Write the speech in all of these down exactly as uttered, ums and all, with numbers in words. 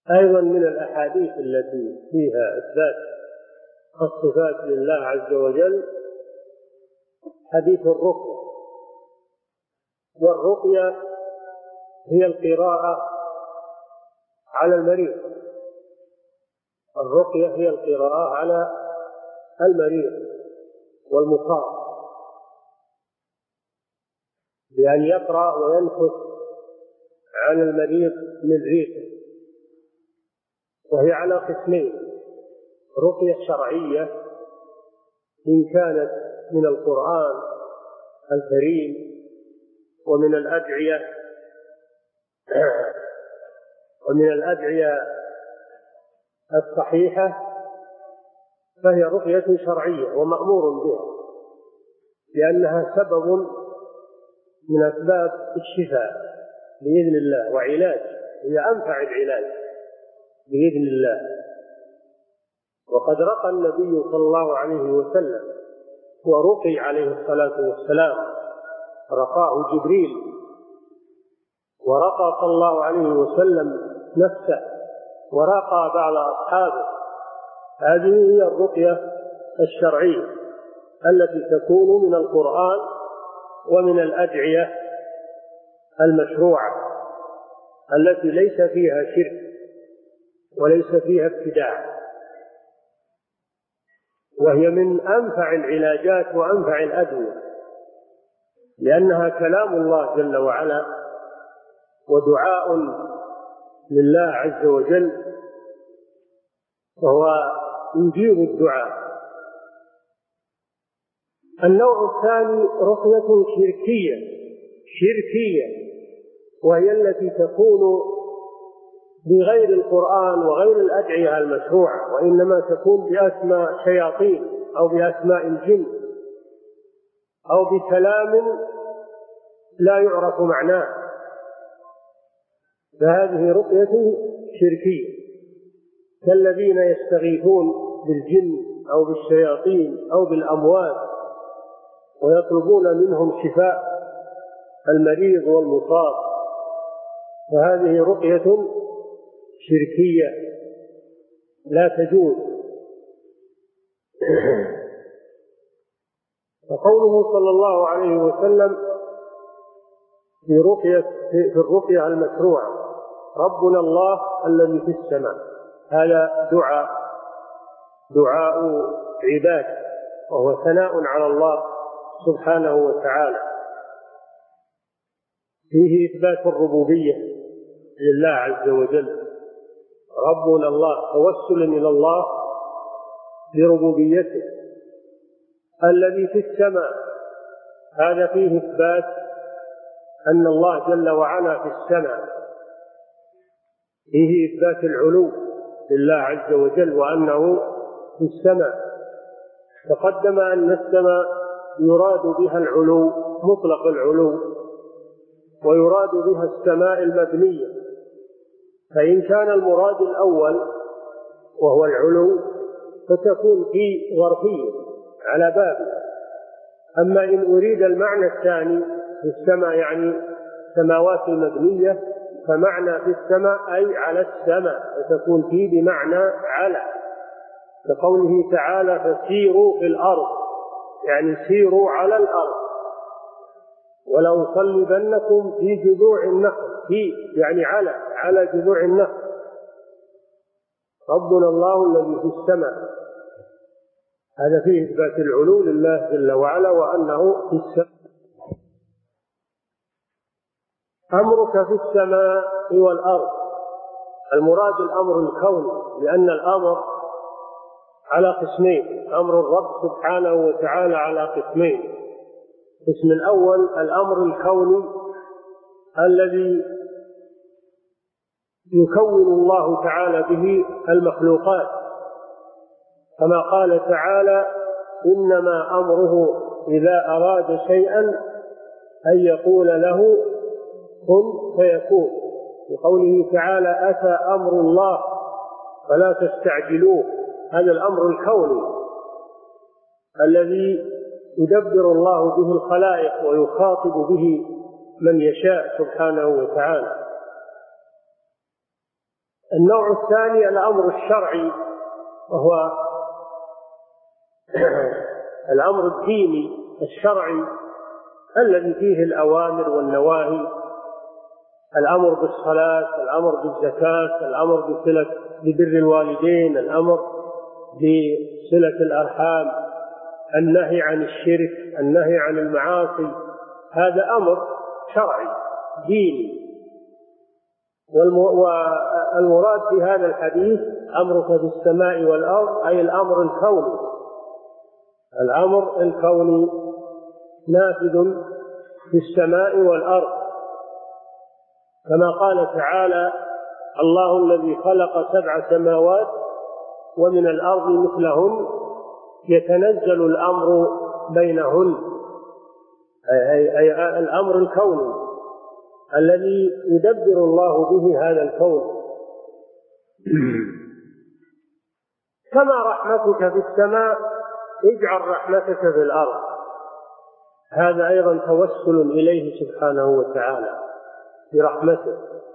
أيضا من الأحاديث التي فيها إثبات الصفات لله عز وجل حديث الرقية. والرقية هي القراءة على المريض الرقية هي القراءة على المريض والمصاب بأن يقرأ وينفث عن المريض من ريقه، وهي على قسمين: رقية شرعية إن كانت من القرآن الكريم ومن الأدعية ومن الأدعية الصحيحة، فهي رقية شرعية ومأمور بها لأنها سبب من أسباب الشفاء بإذن الله وعلاج، هي أنفع العلاج بإذن الله. وقد رقى النبي صلى الله عليه وسلم ورقي عليه الصلاة والسلام، رقاه جبريل، ورقى صلى الله عليه وسلم نفسه ورقى بعض أصحابه. هذه هي الرقية الشرعية التي تكون من القرآن ومن الأدعية المشروعة التي ليس فيها شرك وليس فيها ابتداع، وهي من أنفع العلاجات وأنفع الأدوية، لأنها كلام الله جل وعلا ودعاء لله عز وجل، وهو يجيب الدعاء. النوع الثاني رقية شركية شركية وهي التي تكون بغير القرآن وغير الأدعية المشروعة، وإنما تكون بأسماء شياطين أو بأسماء الجن أو بكلام لا يعرف معناه، فهذه رقية شركية، كالذين يستغيثون بالجن أو بالشياطين أو بالأموات ويطلبون منهم شفاء المريض والمصاب، فهذه رقية شركية لا تجوز. وقوله صلى الله عليه وسلم في رقية في الرقية المشروعة: ربنا الله الذي في السماء، هذا دعاء دعاء عباد، وهو ثناء على الله سبحانه وتعالى، فيه إثبات الربوبية لله عز وجل. ربنا الله توسل إلى الله بربوبيته. الذي في السماء، هذا فيه إثبات أن الله جل وعلا في السماء، فيه إثبات العلو لله عز وجل وأنه في السماء. تقدم أن السماء يراد بها العلو مطلق العلو، ويراد بها السماء المبنية، فإن كان المراد الأول وهو العلو فتكون في ظرفية على بابها. أما إن أريد المعنى الثاني في السماء يعني سماوات المبنية، فمعنى في السماء أي على السماء، فتكون فيه بمعنى على، كقوله تعالى: فسيروا في الأرض، يعني سيروا على الأرض، ولأصلبنكم في جذوع النخل، في يعني على على جذوع النخل. ربنا الله الذي في السماء، هذا فيه إثبات العلو لله جل وعلا وأنه في السماء. أمرك في السماء والأرض، المراد الأمر الكوني، لأن الأمر على قسمين: أمر الرب سبحانه وتعالى على قسمين. القسم الأول الأمر الكوني الذي يكون الله تعالى به المخلوقات، كما قال تعالى: إنما أمره إذا أراد شيئا أن يقول له كن فيكون. وقوله تعالى: أتى أمر الله فلا تستعجلوه، هذا الأمر الكوني الذي يدبر الله به الخلائق ويخاطب به من يشاء سبحانه وتعالى. النوع الثاني الأمر الشرعي، وهو الأمر الديني الشرعي الذي فيه الأوامر والنواهي، الأمر بالصلاة، الأمر بالزكاة، الأمر بصلة ببر الوالدين، الأمر بصلة الأرحام، النهي عن الشرك، النهي عن المعاصي. هذا أمر شرعي ديني. والمراد في هذا الحديث أمرك بالسماء والأرض، أي الأمر الكوني. الأمر الكوني نافذ في السماء والأرض، كما قال تعالى: الله الذي خلق سبع سماوات ومن الأرض مثلهن يتنزل الأمر بينهن، أي, أي الأمر الكوني الذي يدبر الله به هذا الكون. كما رحمتك في السماء اجعل رحمتك في الأرض. هذا أيضا توسل إليه سبحانه وتعالى برحمته.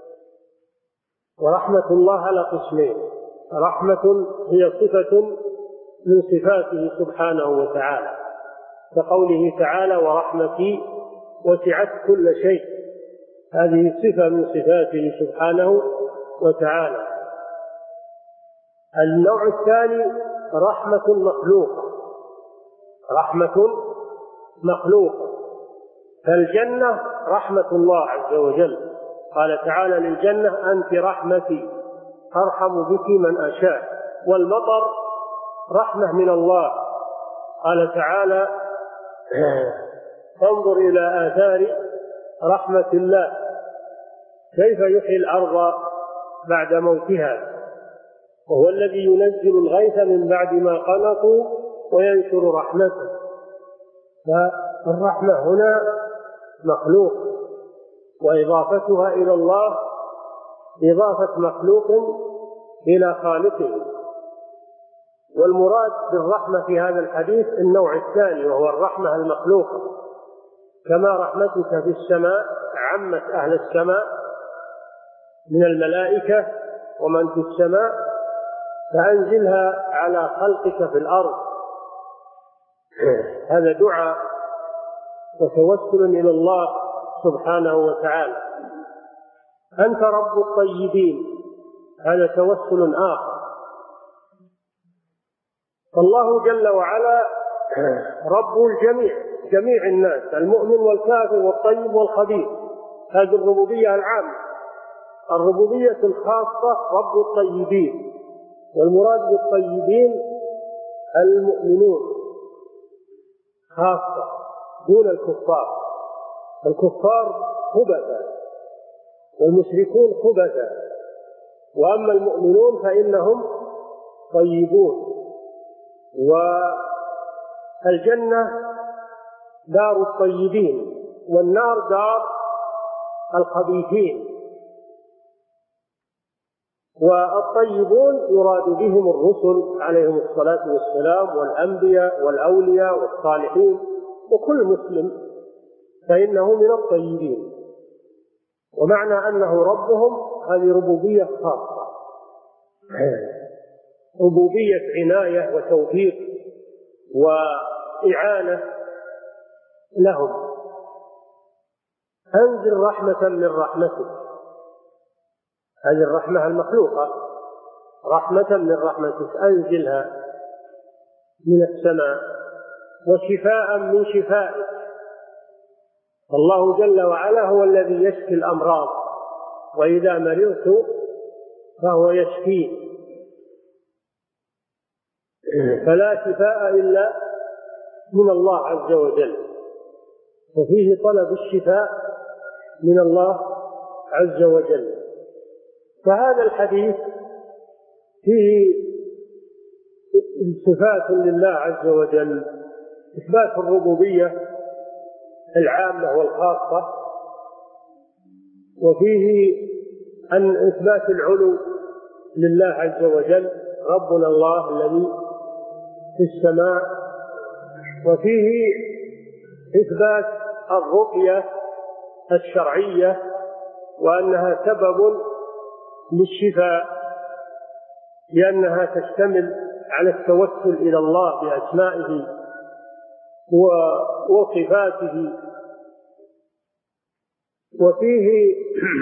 ورحمة الله على قسمين: رحمة هي صفة من صفاته سبحانه وتعالى، كقوله تعالى: ورحمتي وسعت كل شيء. هذه صفة من صفاته سبحانه وتعالى. النوع الثاني رحمة مخلوقة، رحمة مخلوقة. فالجنة رحمة الله عز وجل، قال تعالى للجنة: أنت رحمتي أرحم بك من أشاء. والمطر رحمة من الله، قال تعالى: فانظر إلى آثار رحمة الله كيف يحيي الأرض بعد موتها، وهو الذي ينزل الغيث من بعد ما قنطوا وينشر رحمته. فالرحمة هنا مخلوق، وإضافتها إلى الله إضافة مخلوق إلى خالقه. والمراد بالرحمة في هذا الحديث النوع الثاني، وهو الرحمة المخلوقة. كما رحمتك في السماء عمت أهل السماء من الملائكة ومن في السماء، فأنزلها على خلقك في الأرض. هذا دعاء وتوسل إلى الله سبحانه وتعالى. أنت رب الطيبين، هذا توسل آخر. فالله جل وعلا رب الجميع، جميع الناس، المؤمن والكافر والطيب والخبيث. هذه الربوبية العامة. الربوبية الخاصة رب الطيبين، والمراد بالطيبين المؤمنون خاصة دون الكفار. الكفار خبثا والمشركون خبثا، وأما المؤمنون فإنهم طيبون. والجنة دار الطيبين، والنار دار الخبيثين. والطيبون يراد بهم الرسل عليهم الصلاة والسلام، والأنبياء والأولياء والصالحين، وكل مسلم فإنه من الطيبين. ومعنى أنه ربهم هذه ربوبية خاصة، ربوبية عناية وتوفيق وإعانة لهم. أنزل رحمة من رحمتك، هذه الرحمة المخلوقة، رحمة من رحمتك أنزلها من السماء، وشفاء من شفائك. الله جل وعلا هو الذي يشفي الأمراض، وإذا مرضت فهو يشفيه، فلا شفاء إلا من الله عز وجل. وفيه طلب الشفاء من الله عز وجل. فهذا الحديث فيه صفات لله عز وجل: إثبات الربوبية العامة والخاصة، وفيه أن إثبات العلو لله عز وجل، ربنا الله الذي في السماء. وفيه إثبات الرقية الشرعية، وأنها سبب للشفاء لأنها تشتمل على التوسل إلى الله بأسمائه وصفاته. وفيه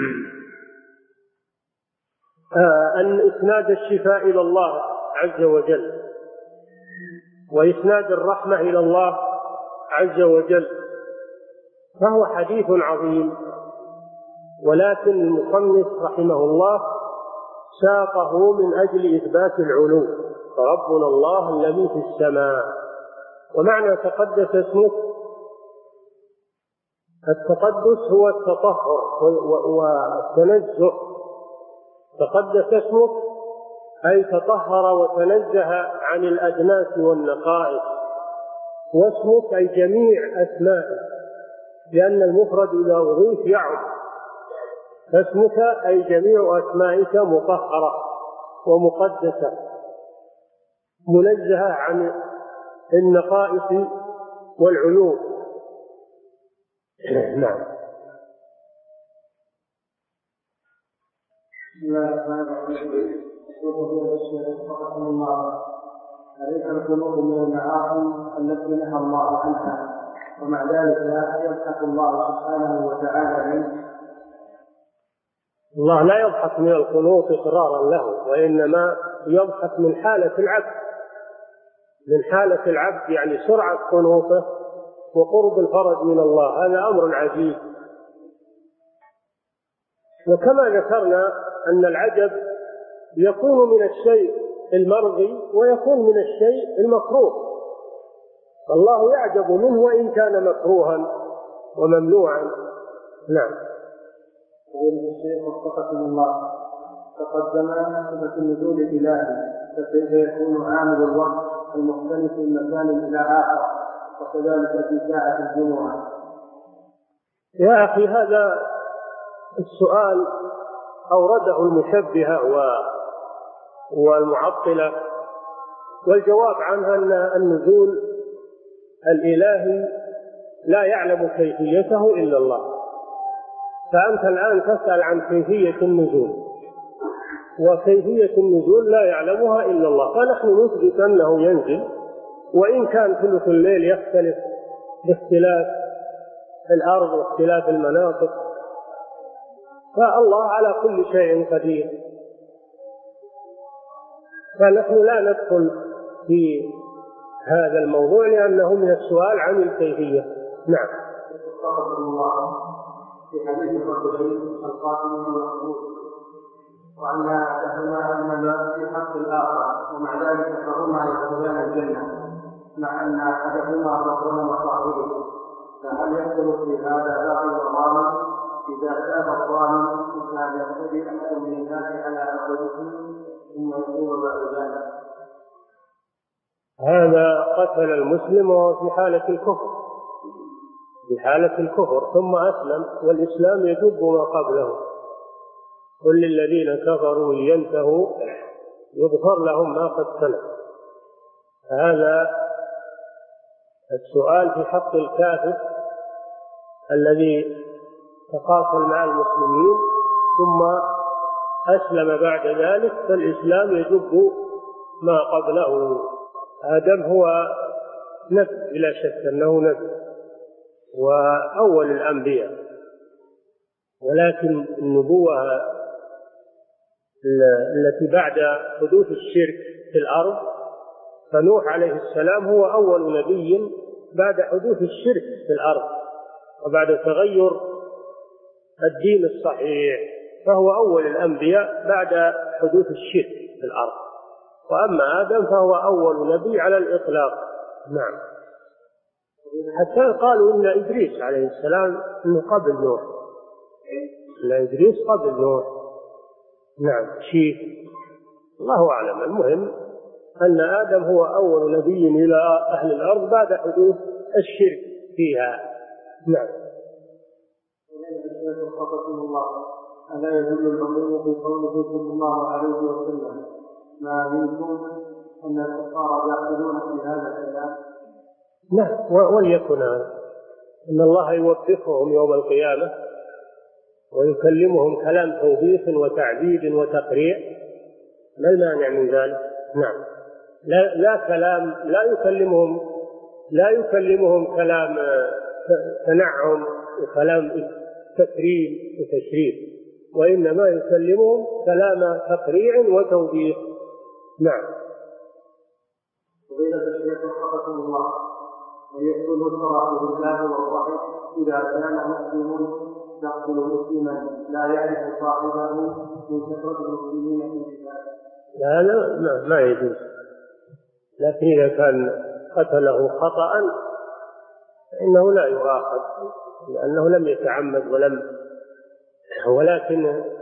أن إسناد الشفاء إلى الله عز وجل وإسناد الرحمة إلى الله عز وجل، فهو حديث عظيم، ولكن المصنف رحمه الله ساقه من أجل إثبات العلو، فربنا الله الذي في السماء. ومعنى تقدس اسمك، التقدس هو التطهر والتنزه. تقدس اسمك أي تطهر وتنزه عن الأدناس والنقائص، واسمك أي جميع أسمائك، لأن المفرد إذا أضيف يعم، فاسمك أي جميع أسمائك مطهرة ومقدسة منزهة عن النقائص والعيوب. نعم. بسم الله الرحمن الرحيم. يقول الشيخ رحمه الله: أليس القنوط من المعاصي التي نهى الله عنها، ومع ذلك لا يضحك الله سبحانه وتعالى منه؟ الله لا يضحك من القنوط إقرارا له، وإنما يضحك من حالة العبد، من حالة العبد يعني سرعة قنوطه وقرب الفرج من الله. هذا أمر عجيب. وكما ذكرنا أن العجب يكون من الشيء المرضي ويكون من الشيء المكروه، فالله يعجب منه وإن كان مكروها وممنوعا. نعم. يقول الشيخ وفقكم الله: تقدم صفة النزول الإلهي، فكيف يكون عامل الوقت المختلف من مكان إلى آخر، وكذلك في ساعة الجمعة؟ يا أخي، هذا السؤال أورده المشبهة والمعطلة، والجواب عنها أن النزول الإلهي لا يعلم كيفيته إلا الله. فأنت الآن تسأل عن كيفية النزول، وكيفية النزول لا يعلمها إلا الله، فنحن نثبت أنه ينزل، وإن كان ثلث الليل يختلف باختلاف الأرض واختلاف المناطق، فالله على كل شيء قدير. فنحن لا ندخل في هذا الموضوع لأنه من السؤال عن الكيفية. نعم. في حديث الرجلين القاتل والمقتول، وأن أحدهما أنما في حق الآخر، ومع ذلك فهما يدخلان الجنة مع أن أحدهما قد ظلم صاحبه، فهل يدخل في هذا باقي الظالم إذا تاب الظالم كان يقتدي أحد من الناس على أخذته ثم يقول بعد ذلك؟ هذا قتل المسلم وهو في حالة الكفر، في حالة الكفر ثم أسلم، والإسلام يجب ما قبله. قل للذين كفروا ينتهوا يغفر لهم ما قد سلف. هذا السؤال في حق الكافر الذي تقاتل مع المسلمين ثم أسلم بعد ذلك، فالإسلام يجب ما قبله. آدم هو نبي بلا شك أنه نبي وأول الأنبياء، ولكن النبوة التي بعد حدوث الشرك في الأرض، فنوح عليه السلام هو أول نبي بعد حدوث الشرك في الأرض وبعد تغير الدين الصحيح، فهو أول الأنبياء بعد حدوث الشرك في الأرض. وأما آدم فهو أول نبي على الإطلاق. نعم. حتى قالوا إن إدريس عليه السلام إنه قبل نوح، إن إدريس قبل نوح. نعم. شيء الله أعلم. المهم أن آدم هو أول نبي إلى أهل الأرض بعد حدوث الشرك فيها. نعم. ألا يدل العموم في قوله صلى الله عليه وسلم: ما منكم أن الكفار يعقلون في هذا الكلام؟ نعم. وليكن أن الله يوفقهم يوم القيامة ويكلمهم كلام توبيخ وتعذيب وتقريع، ما المانع من ذلك؟ نعم. لا, لا كلام، لا يكلمهم لا يكلمهم كلام تنعم وكلام تكريم وتشريف، وإنما يكلمهم كلام تقريع وتوبيخ. نعم. فضيلة الشيخ وفقكم الله، ويحسن الصلاة بالله والرحم إذا كان مسلم يقتل مسلما لا يعرف صاحبه من كثرة المسلمين في البلاد؟ لا لا ما, ما يجوز، لكن إذا كان قتله خطأ فإنه لا يؤاخذ لأنه لم يتعمد ولم ولكن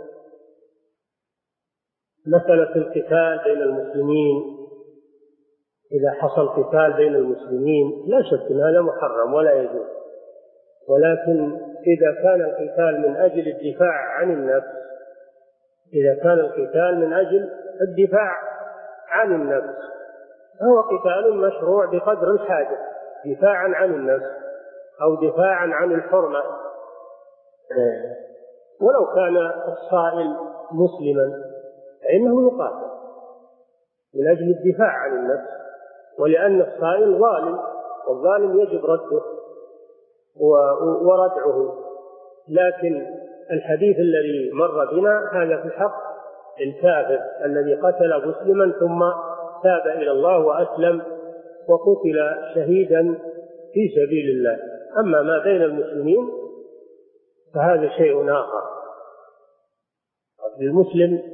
مسألة القتال بين المسلمين، إذا حصل قتال بين المسلمين لا شك أن هذا محرم ولا يجوز، ولكن إذا كان القتال من أجل الدفاع عن النفس إذا كان القتال من أجل الدفاع عن النفس فهو قتال مشروع بقدر الحاجة، دفاعا عن النفس أو دفاعا عن الحرمة. ولو كان الصائل مسلما فإنه يقاتل من أجل الدفاع عن النفس، ولأن الصائل ظالم والظالم يجب رده وردعه. لكن الحديث الذي مر بنا هذا في حق الكافر الذي قتل مسلما ثم تاب إلى الله وأسلم وقتل شهيدا في سبيل الله. أما ما بين المسلمين فهذا شيء آخر. المسلم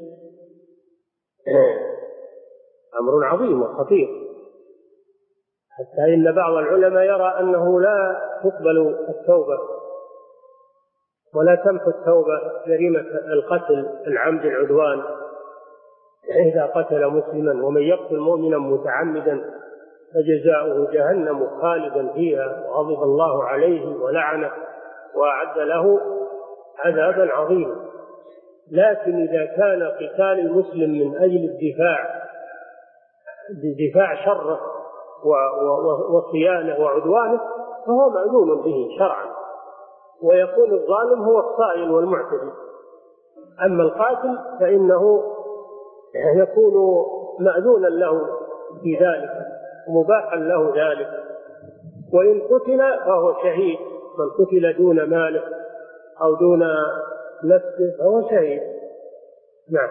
أمر عظيم وخطير، حتى إن بعض العلماء يرى أنه لا تقبل التوبة ولا تمحو التوبة جريمة القتل العمد العدوان إذا قتل مسلما، ومن يقتل مؤمنا متعمدا فجزاؤه جهنم خالدا فيها وغضب الله عليه ولعنه وأعد له عذابا عظيما. لكن إذا كان قتال المسلم من أجل الدفاع بدفاع شره وصيانه وعدوانه فهو مأذون به شرعا، ويكون الظالم هو الصائل والمعتدي. أما القاتل فإنه يكون مأذونا له في ذلك ومباحا له ذلك، وإن قتل فهو شهيد. من قتل دون ماله أو دون نفسه فهو شهيد. نعم.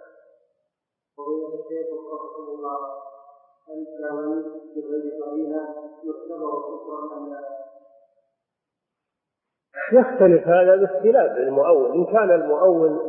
يختلف هذا باختلاف المؤول. إن كان المؤول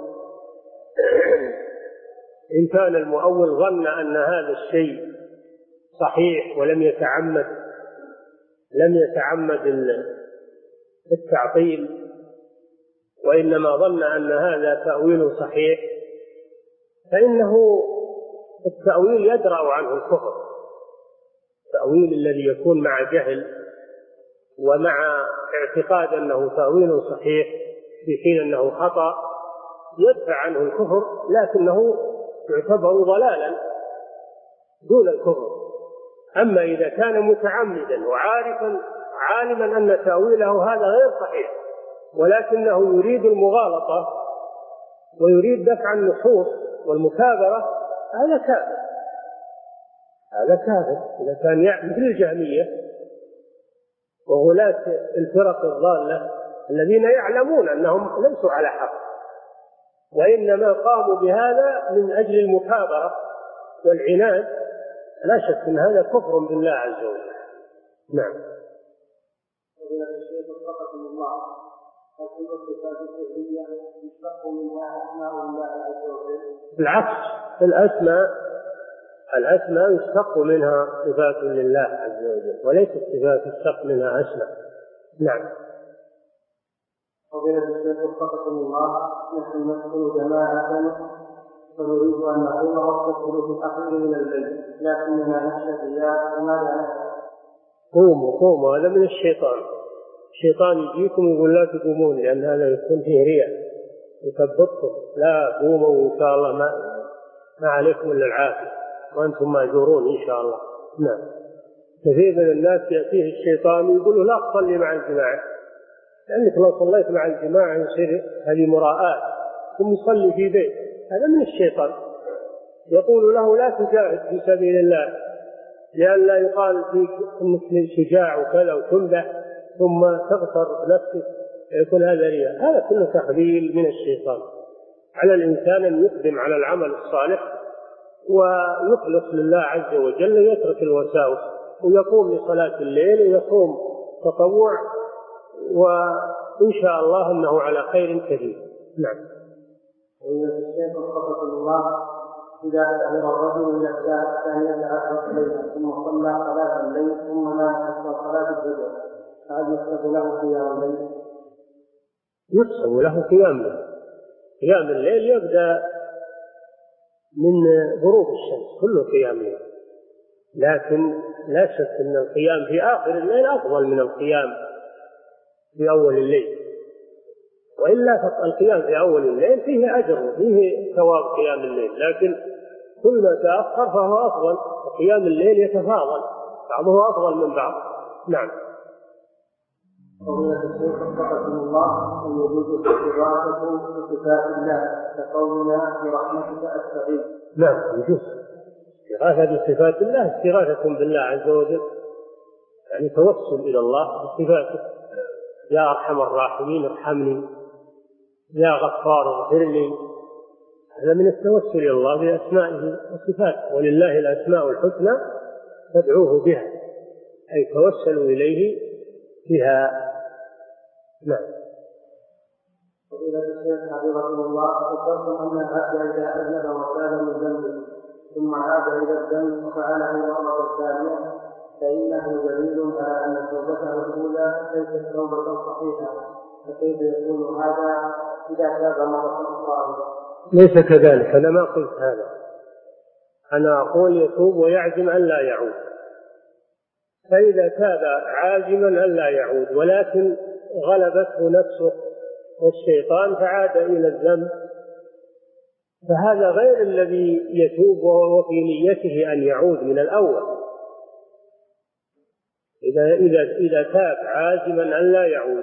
إن كان المؤول ظن أن هذا الشيء صحيح ولم يتعمد لم يتعمد التعطيل وإنما ظن أن هذا تأويل صحيح فإنه التأويل يدرأ عنه الكفر. التأويل الذي يكون مع جهل ومع اعتقاد أنه تأويل صحيح في حين أنه خطأ يدفع عنه الكفر، لكنه يعتبر ضلالا دون الكفر. أما إذا كان متعمدا وعارفا عالما أن تأويله هذا غير صحيح ولكنه يريد المغالطة ويريد دفع النصوص والمكابرة، هذا كافر. هذا كافر إذا كان مثل الجهمية وغلاة الفرق الضالة الذين يعلمون أنهم ليسوا على حق وإنما قاموا بهذا من أجل المكابرة والعناد، لا شك أن هذا كفر بالله عز وجل. نعم. بالعكس، الأسماء الأسماء يشتق منها صفات لله عز وجل وليست صفات يشتق منها أسماء. نعم. فضيلة الشيخ وفقكم الله، نحن نسكن جماعة فنريد أن نقوم وقت الثلث الأخير من الليل لكننا نخشى الرياء فماذا نفعل؟ قوموا قوموا، هذا من الشيطان. الشيطان يجيكم ويقول لا تقومون لأن هذا يكون فيه رياء يثبطكم. لا، قوموا إن شاء الله ما, ما عليكم إلا العافية وأنتم مأجورون إن شاء الله. نعم. كثير من الناس يأتيه الشيطان يقول لا تصلي مع الجماعة، لأنك لو صليت مع الجماعة يصير هذه مراءات ثم يصلي في بيت. هذا من الشيطان. يقول له لا تجاهد في سبيل الله لئلا يقال فيك انك شجاع وكذا وتمدح ثم تغتر نفسك يكون هذا رياء. هذا كله تخذيل من الشيطان. على الإنسان أن يقدم على العمل الصالح ويخلص لله عز وجل، يترك الوساوس ويقوم لصلاة الليل ويقوم تطوع، وإن شاء الله أنه على خير كبير. نعم. الشيخ وفقكم الله، إذا أهل الرجل إلى الساعة الثانية عشرة ليلة ثم صلى صلاة الليل ثم نام حتى صلاة الفجر، فهل يحسب له قيام الليل؟ يحسب له قيام الليل. قيام الليل يبدأ من غروب الشمس، كله قيام الليل، لكن لا شك أن القيام في آخر الليل أفضل من القيام في أول الليل، وإلا القيام في أول الليل فيه أجر فيه ثواب قيام الليل، لكن كل ما تأخر فهو أفضل. قيام الليل يتفاضل، بعضه أفضل من بعض. نعم. فضيلة الشيخ وفقكم الله، أن يجوز استغاثة بصفات الله كقولنا برحمتك أستغيث. نعم يجوز استغاثة بصفات الله، استغاثة بالله عز وجل، يعني توسل إلى الله بصفاته. يا أرحم الراحمين ارحمني، يا غفار اغفر لي. هذا من التوسل إلى الله بأسمائه وصفاته، ولله الأسماء الحسنى فادعوه بها، أي توسلوا إليه بها. نعم. فضيلة الشيخ حفظكم الله، ذكرتم أن العبد إذا أذنب وتاب من ذنبه ثم عاد إلى الذنب وفعله مرة ثانية فإنه دليل على أن توبته الأولى ليست توبة صحيحة، فكيف يكون هذا إذا تاب مرة أخرى؟ ليس كذلك، أنا ما قلت هذا، أنا أقول يتوب ويعزم أن لا يعود. فإذا تاب عازما أن لا يعود ولكن غلبته نفسه والشيطان فعاد إلى الذنب، فهذا غير الذي يتوب وهو في نيته أن يعود من الأول. إذا إذا إذا تاب عازما أن لا يعود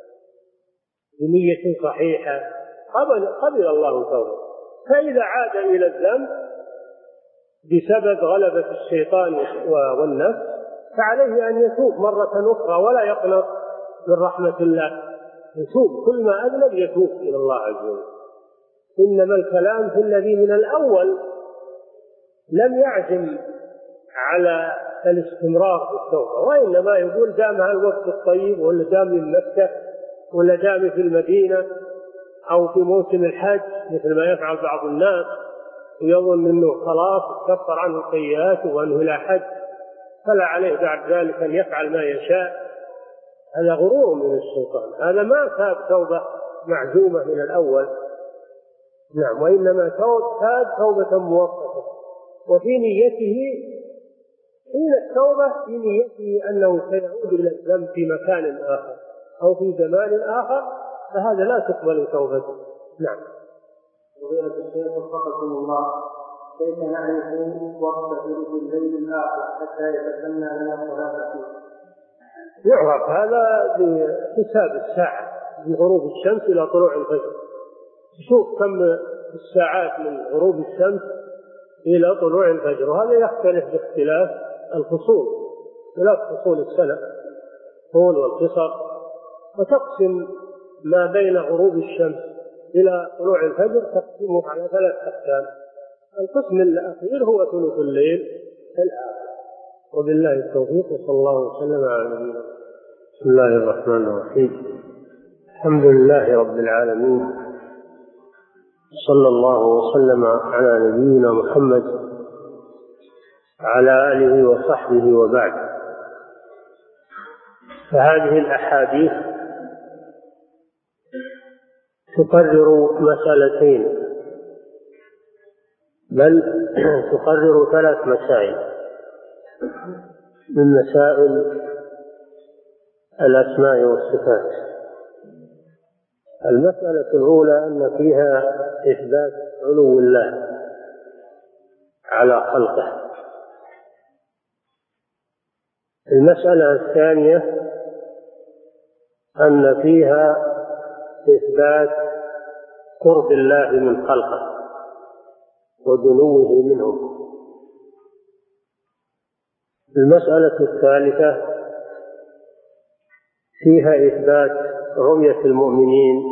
بنية صحيحة قبل قبل الله توبه. فإذا عاد إلى الذنب بسبب غلبة الشيطان والنفس فعليه أن يتوب مرة أخرى ولا يقنط من رحمة الله، يتوب كل ما أذنب يتوب إلى الله عز وجل. إنما الكلام في الذي من الأول لم يعزم على الاستمرار في التوبة، وإنما يقول دام الوقت الطيب، ولا دام من مكة، ولا دام في المدينة، أو في موسم الحج مثل ما يفعل بعض الناس ويظن أنه خلاص كفر عنه سيئاته وأنه لا حج فلا عليه بعد ذلك أن يفعل ما يشاء. هذا غرور من الشيطان، هذا ما تاب توبة معزومة من الأول. نعم. وإنما تاب توبة مؤقتة، وفي نيته حين التوبة في نيته أنه سيعود إلى الذنب في مكان آخر أو في زمان آخر، فهذا لا تقبل توبته. نعم. فضيلة الشيخ وفقكم الله، كيف نعرف وقت ثلث الليل الآخر حتى يتسنى لنا الصلاة فيه؟ يعرف هذا بحساب الساعة من غروب الشمس إلى طلوع الفجر. تشوف كم الساعات من غروب الشمس إلى طلوع الفجر، وهذا يختلف باختلاف الفصول، اختلاف فصول السنة طول والقصر، وتقسم ما بين غروب الشمس إلى طلوع الفجر تقسمه على ثلاث أقسام. القسم الأخير هو ثلث الليل الآخر. وبالله التوفيق، وصلى الله وسلم على نبينا. بسم الله الرحمن الرحيم. الحمد لله رب العالمين، صلى الله وسلم على نبينا محمد على آله وصحبه وبعد. فهذه الأحاديث تقرر مسألتين، بل تقرر ثلاث مسائل من مسائل الأسماء والصفات. المسألة الأولى أن فيها إثبات علو الله على خلقه. المسألة الثانية أن فيها إثبات قرب الله من خلقه ودنوه منهم. المسألة الثالثة فيها إثبات رؤية المؤمنين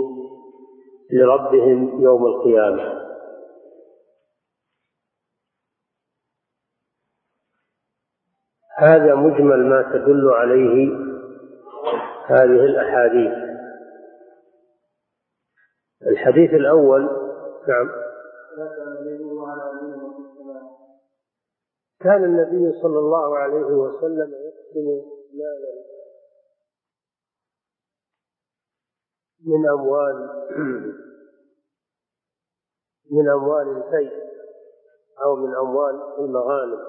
لربهم يوم القيامة. هذا مجمل ما تدل عليه هذه الأحاديث. الحديث الأول نعم كان النبي صلى الله عليه وسلم يقسم مالا من أموال من أموال الفيء أو من أموال المغانم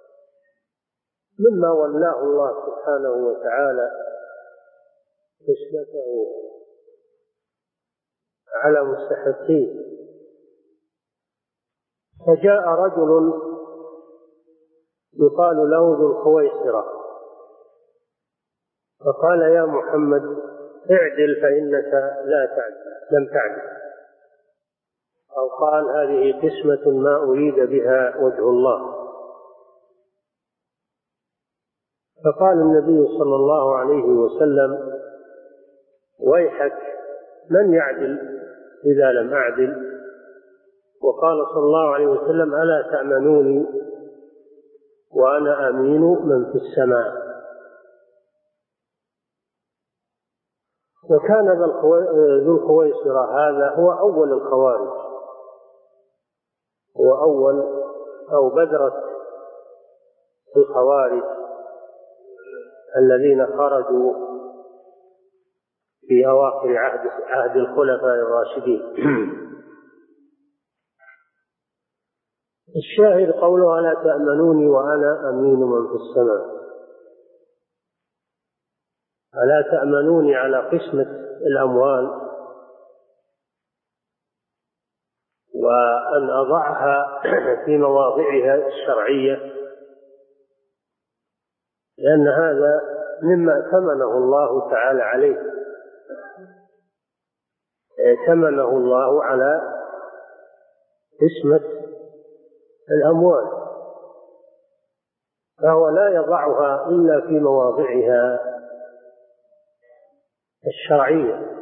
مما ولاه الله سبحانه وتعالى قسمته على مستحقيه. فجاء رجل يقال له ذو الخويصرة فقال يا محمد اعدل فإنك لا تعدل لم تعدل، أو قال هذه قسمة ما أريد بها وجه الله. فقال النبي صلى الله عليه وسلم ويحك من يعدل إذا لم أعدل؟ وقال صلى الله عليه وسلم ألا تأمنوني وأنا أمين من في السماء. وكان ذو الخويصرة هذا هو أول الخوارج، هو أول أو بدرة الخوارج الذين خرجوا في أواخر عهد, عهد الخلفاء الراشدين. الشاهد قوله ألا تأمنوني وأنا أمين من في السماء. ألا تأمنوني على قسمة الأموال وأن أضعها في مواضعها الشرعية، لأن هذا مما ائتمنه الله تعالى عليه، ائتمنه الله على قسمة الأموال، فهو لا يضعها إلا في مواضعها الشرعية.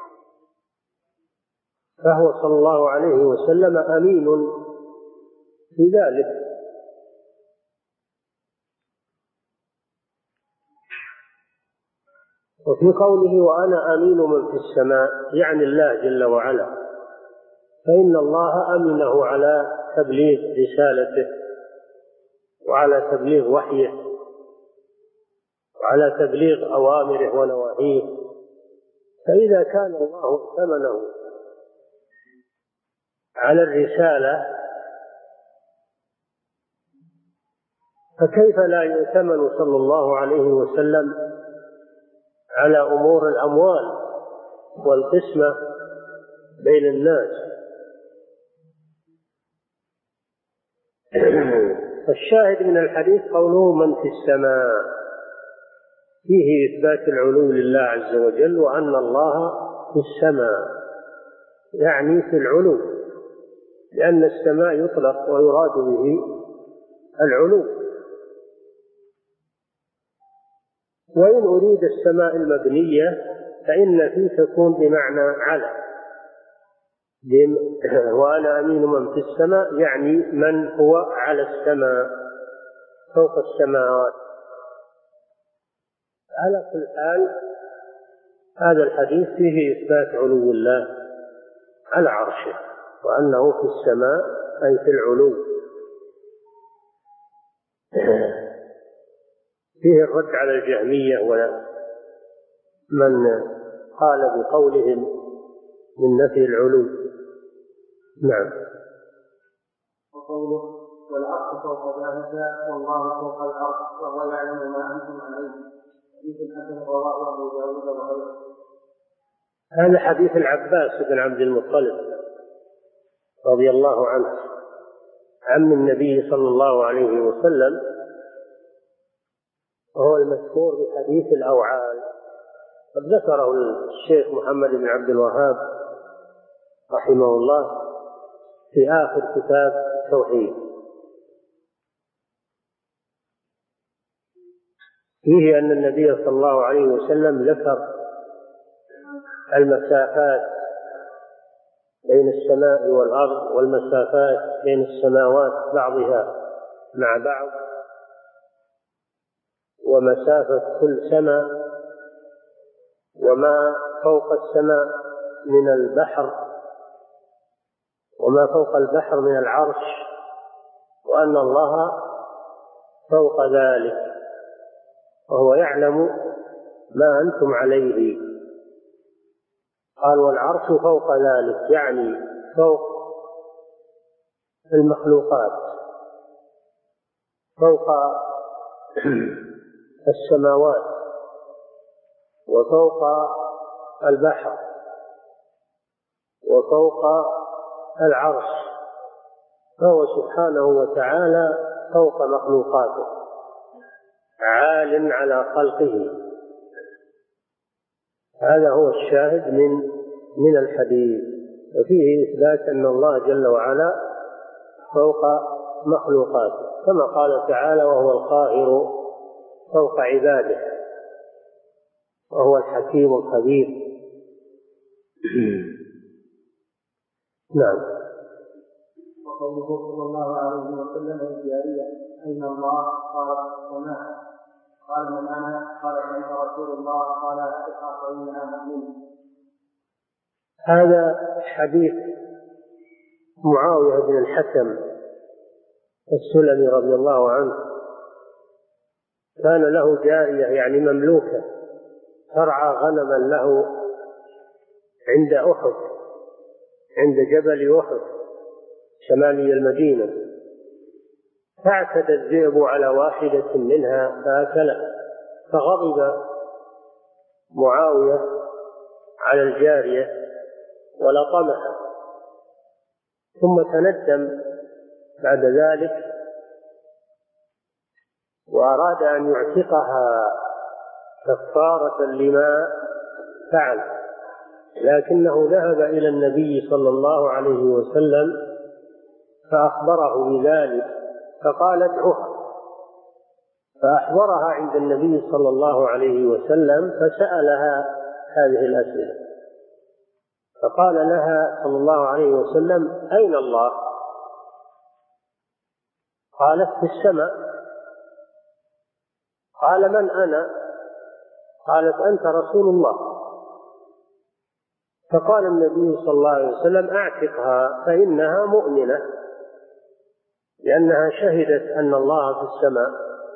فهو صلى الله عليه وسلم أمين في ذلك. وفي قوله وأنا أمين من في السماء يعني الله جل وعلا، فإن الله أمنه على تبليغ رسالته وعلى تبليغ وحيه وعلى تبليغ أوامره ونواهيه. فإذا كان الله ائتمنه على الرسالة فكيف لا يؤتمن صلى الله عليه وسلم على أمور الأموال والقسمة بين الناس؟ فالشاهد من الحديث قوله من في السماء، فيه إثبات العلو لله عز وجل، وأن الله في السماء يعني في العلو، لأن السماء يطلق ويراد به العلو. وإن أريد السماء المبنية فإن في تكون بمعنى على، وأنا أمين من في السماء يعني من هو على السماء فوق السماوات. على كل حال هذا الحديث فيه إثبات علو الله على عرشه، وأنه في السماء أي في العلو. فيه الرد على الجهمية ومن قال بقولهم من نفي العلو. نعم. وقوله والعرش فوق ذلك والله فوق العرش وهو يعلم ما أنتم عليه، حديث حسن رواه أبو داود وغيره. هذا حديث العباس بن عبد المطلب رضي الله عنه عم النبي صلى الله عليه وسلم، وهو المشهور بحديث الأوعال. قد ذكره الشيخ محمد بن عبد الوهاب رحمه الله في آخر كتاب التوحيد. فيه أن النبي صلى الله عليه وسلم ذكر المسافات بين السماء والأرض والمسافات بين السماوات بعضها مع بعض، ومسافة كل سماء، وما فوق السماء من البحر، وما فوق البحر من العرش، وأن الله فوق ذلك وهو يعلم ما أنتم عليه. قال والعرش فوق ذلك، يعني فوق المخلوقات، فوق السماوات، وفوق البحر، وفوق العرش، فهو سبحانه وتعالى فوق مخلوقاته، عال على خلقه. هذا هو الشاهد من من الحديث، وفيه إثبات أن الله جل وعلا فوق مخلوقاته، كما قال تعالى وهو القاهر فوق عباده وهو الحكيم الخبير. نعم. وقوله صلى الله عليه وسلم الجارية أين الله؟ قالت السماء. قال من أنا؟ قال أنت رسول الله. قال أتقى فإنها مؤمنة. هذا حديث معاوية بن الحكم السلمي رضي الله عنه، كان له جارية يعني مملوكة ترعى غنما له عند أحد، عند جبل أحد شمالي المدينة، فاعتدى الذئب على واحدة منها فأكلها، فغضب معاوية على الجارية ولطمها، ثم تندم بعد ذلك وأراد أن يعتقها كفارة لما فعل، لكنه ذهب إلى النبي صلى الله عليه وسلم فأخبره بذلك، فقال ادعها، فأحضرها عند النبي صلى الله عليه وسلم فسألها هذه الأسئلة، فقال لها صلى الله عليه وسلم أين الله؟ قالت في السماء. قال من أنا؟ قالت أنت رسول الله. فقال النبي صلى الله عليه وسلم اعتقها فإنها مؤمنة، لأنها شهدت أن الله في السماء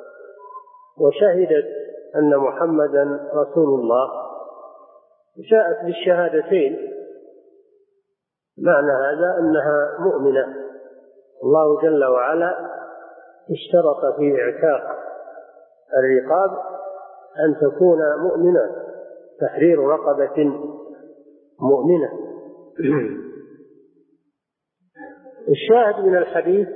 وشهدت أن محمدا رسول الله، جاءت بالشهادتين، معنى هذا أنها مؤمنة. الله جل وعلا اشترط في اعتاق الرقاب أن تكون مؤمنة، تحرير رقبة مؤمنة. الشاهد من الحديث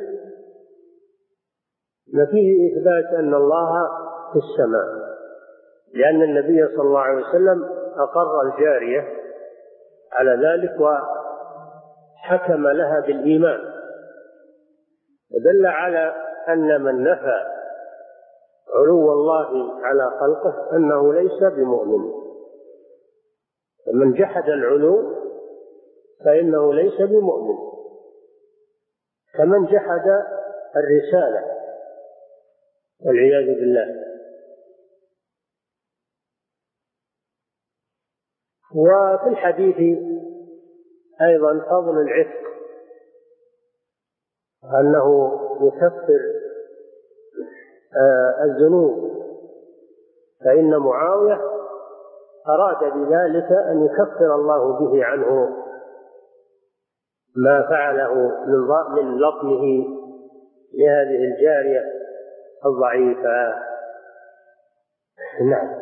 ما فيه إثبات أن الله في السماء، لأن النبي صلى الله عليه وسلم أقر الجارية على ذلك وحكم لها بالإيمان، ودل على أن من نفى علو الله على خلقه أنه ليس بمؤمن، ومن جحد العلو فإنه ليس بمؤمن، كمن جحد الرسالة والعياذ بالله. وفي الحديث أيضا فضل العتق، أنه يكفر الذنوب، فإن معاوية أراد بذلك أن يكفر الله به عنه ما فعله من لطمه لهذه الجارية الضعيفة. نعم.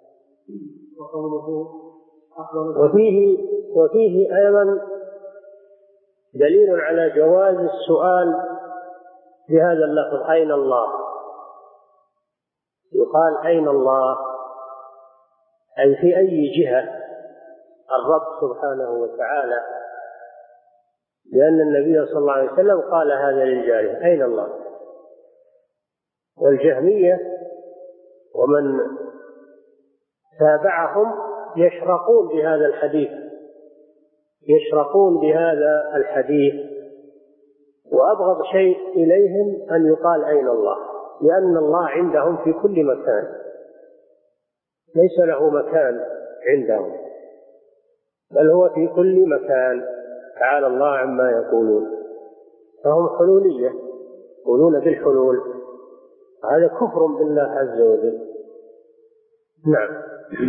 وفيه, وفيه أيضا دليل على جواز السؤال بهذا اللفظ أين الله. يقال أين الله أي في أي جهة الرب سبحانه وتعالى لأن النبي صلى الله عليه وسلم قال هذا للجارية: أين الله؟ والجهمية ومن تابعهم يشرقون بهذا الحديث يشرقون بهذا الحديث وأبغض شيء إليهم أن يقال أين الله، لأن الله عندهم في كل مكان، ليس له مكان عندهم، بل هو في كل مكان، تعالى الله عما يقولون. فهم حلولية، يقولون بالحلول، هذا كفر بالله عز وجل. نعم.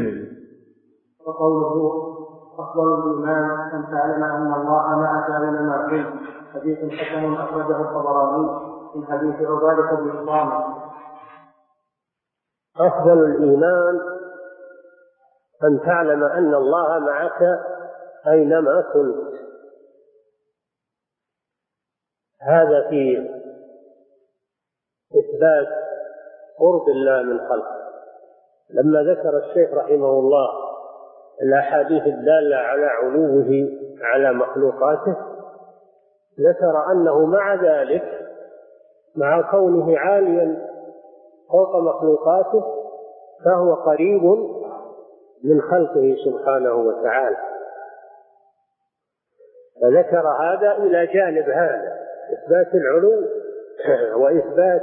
وقوله: أفضل الإيمان أن تعلم أن الله معك أينما كنت، حديث حسن أخرجه الطبراني من حديث عبادة بن الصامت. أفضل الإيمان أن تعلم أن الله معك أينما كنت، هذا في إثبات قرب الله من خلقه. لما ذكر الشيخ رحمه الله الأحاديث الدالة على علوه على مخلوقاته، ذكر أنه مع ذلك، مع كونه عاليا فوق مخلوقاته، فهو قريب من خلقه سبحانه وتعالى. فذكر هذا إلى جانب هذا، إثبات العلو وإثبات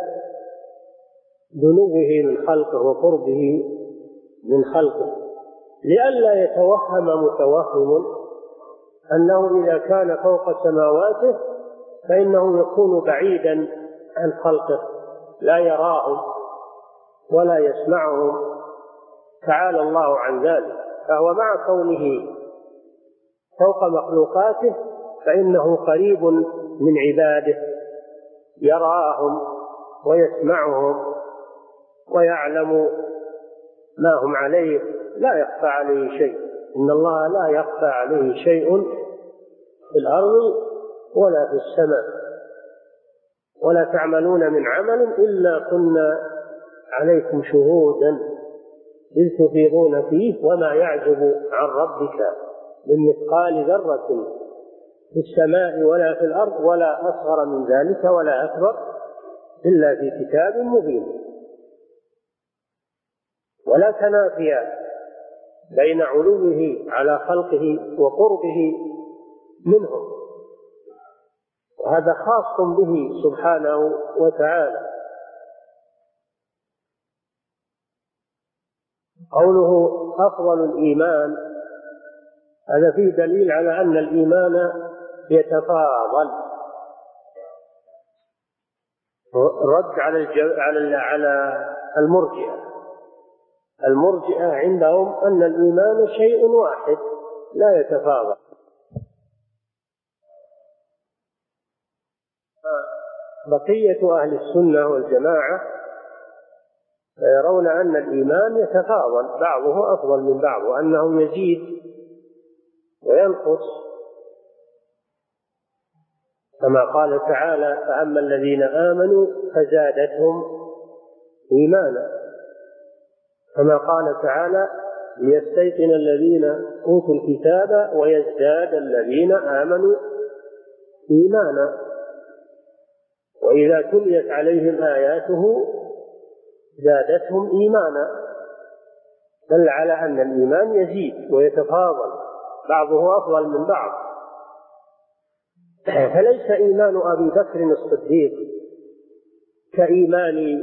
دنوه من خلقه وقربه من خلقه، لئلا يتوهم متوهم أنه إذا كان فوق سماواته فإنه يكون بعيدا عن خلقه، لا يراهم ولا يسمعهم، تعالى الله عن ذلك. فهو مع كونه فوق مخلوقاته فإنه قريب من عباده، يراهم ويسمعهم ويعلم ما هم عليه، لا يخفى عليه شيء. إن الله لا يخفى عليه شيء في الأرض ولا في السماء، ولا تعملون من عمل إلا كنا عليكم شهودا إذ تفيضون فيه وما يعزب عن ربك من مثقال ذرة في السماء ولا في الأرض ولا أصغر من ذلك ولا أكبر إلا في كتاب مبين. ولا تنافي بين علوه على خلقه وقربه منهم، وهذا خاص به سبحانه وتعالى. قوله أفضل الإيمان، هذا فيه دليل على أن الإيمان يتفاضل. رد على الجو... على على المرجئة. المرجئة عندهم أن الإيمان شيء واحد لا يتفاضل. بقية أهل السنة والجماعة يرون أن الإيمان يتفاضل، بعضه أفضل من بعض، وأنه يزيد وينقص، كما قال تعالى: فأما الذين آمنوا فزادتهم إيمانا، كما قال تعالى: ليستيقن الذين أوتوا الكتاب ويزداد الذين آمنوا إيمانا، وإذا تليت عليهم آياته زادتهم إيمانا، دل على أن الإيمان يزيد ويتفاضل، بعضه أفضل من بعض. فليس إيمان أبي بكر الصديق كإيمان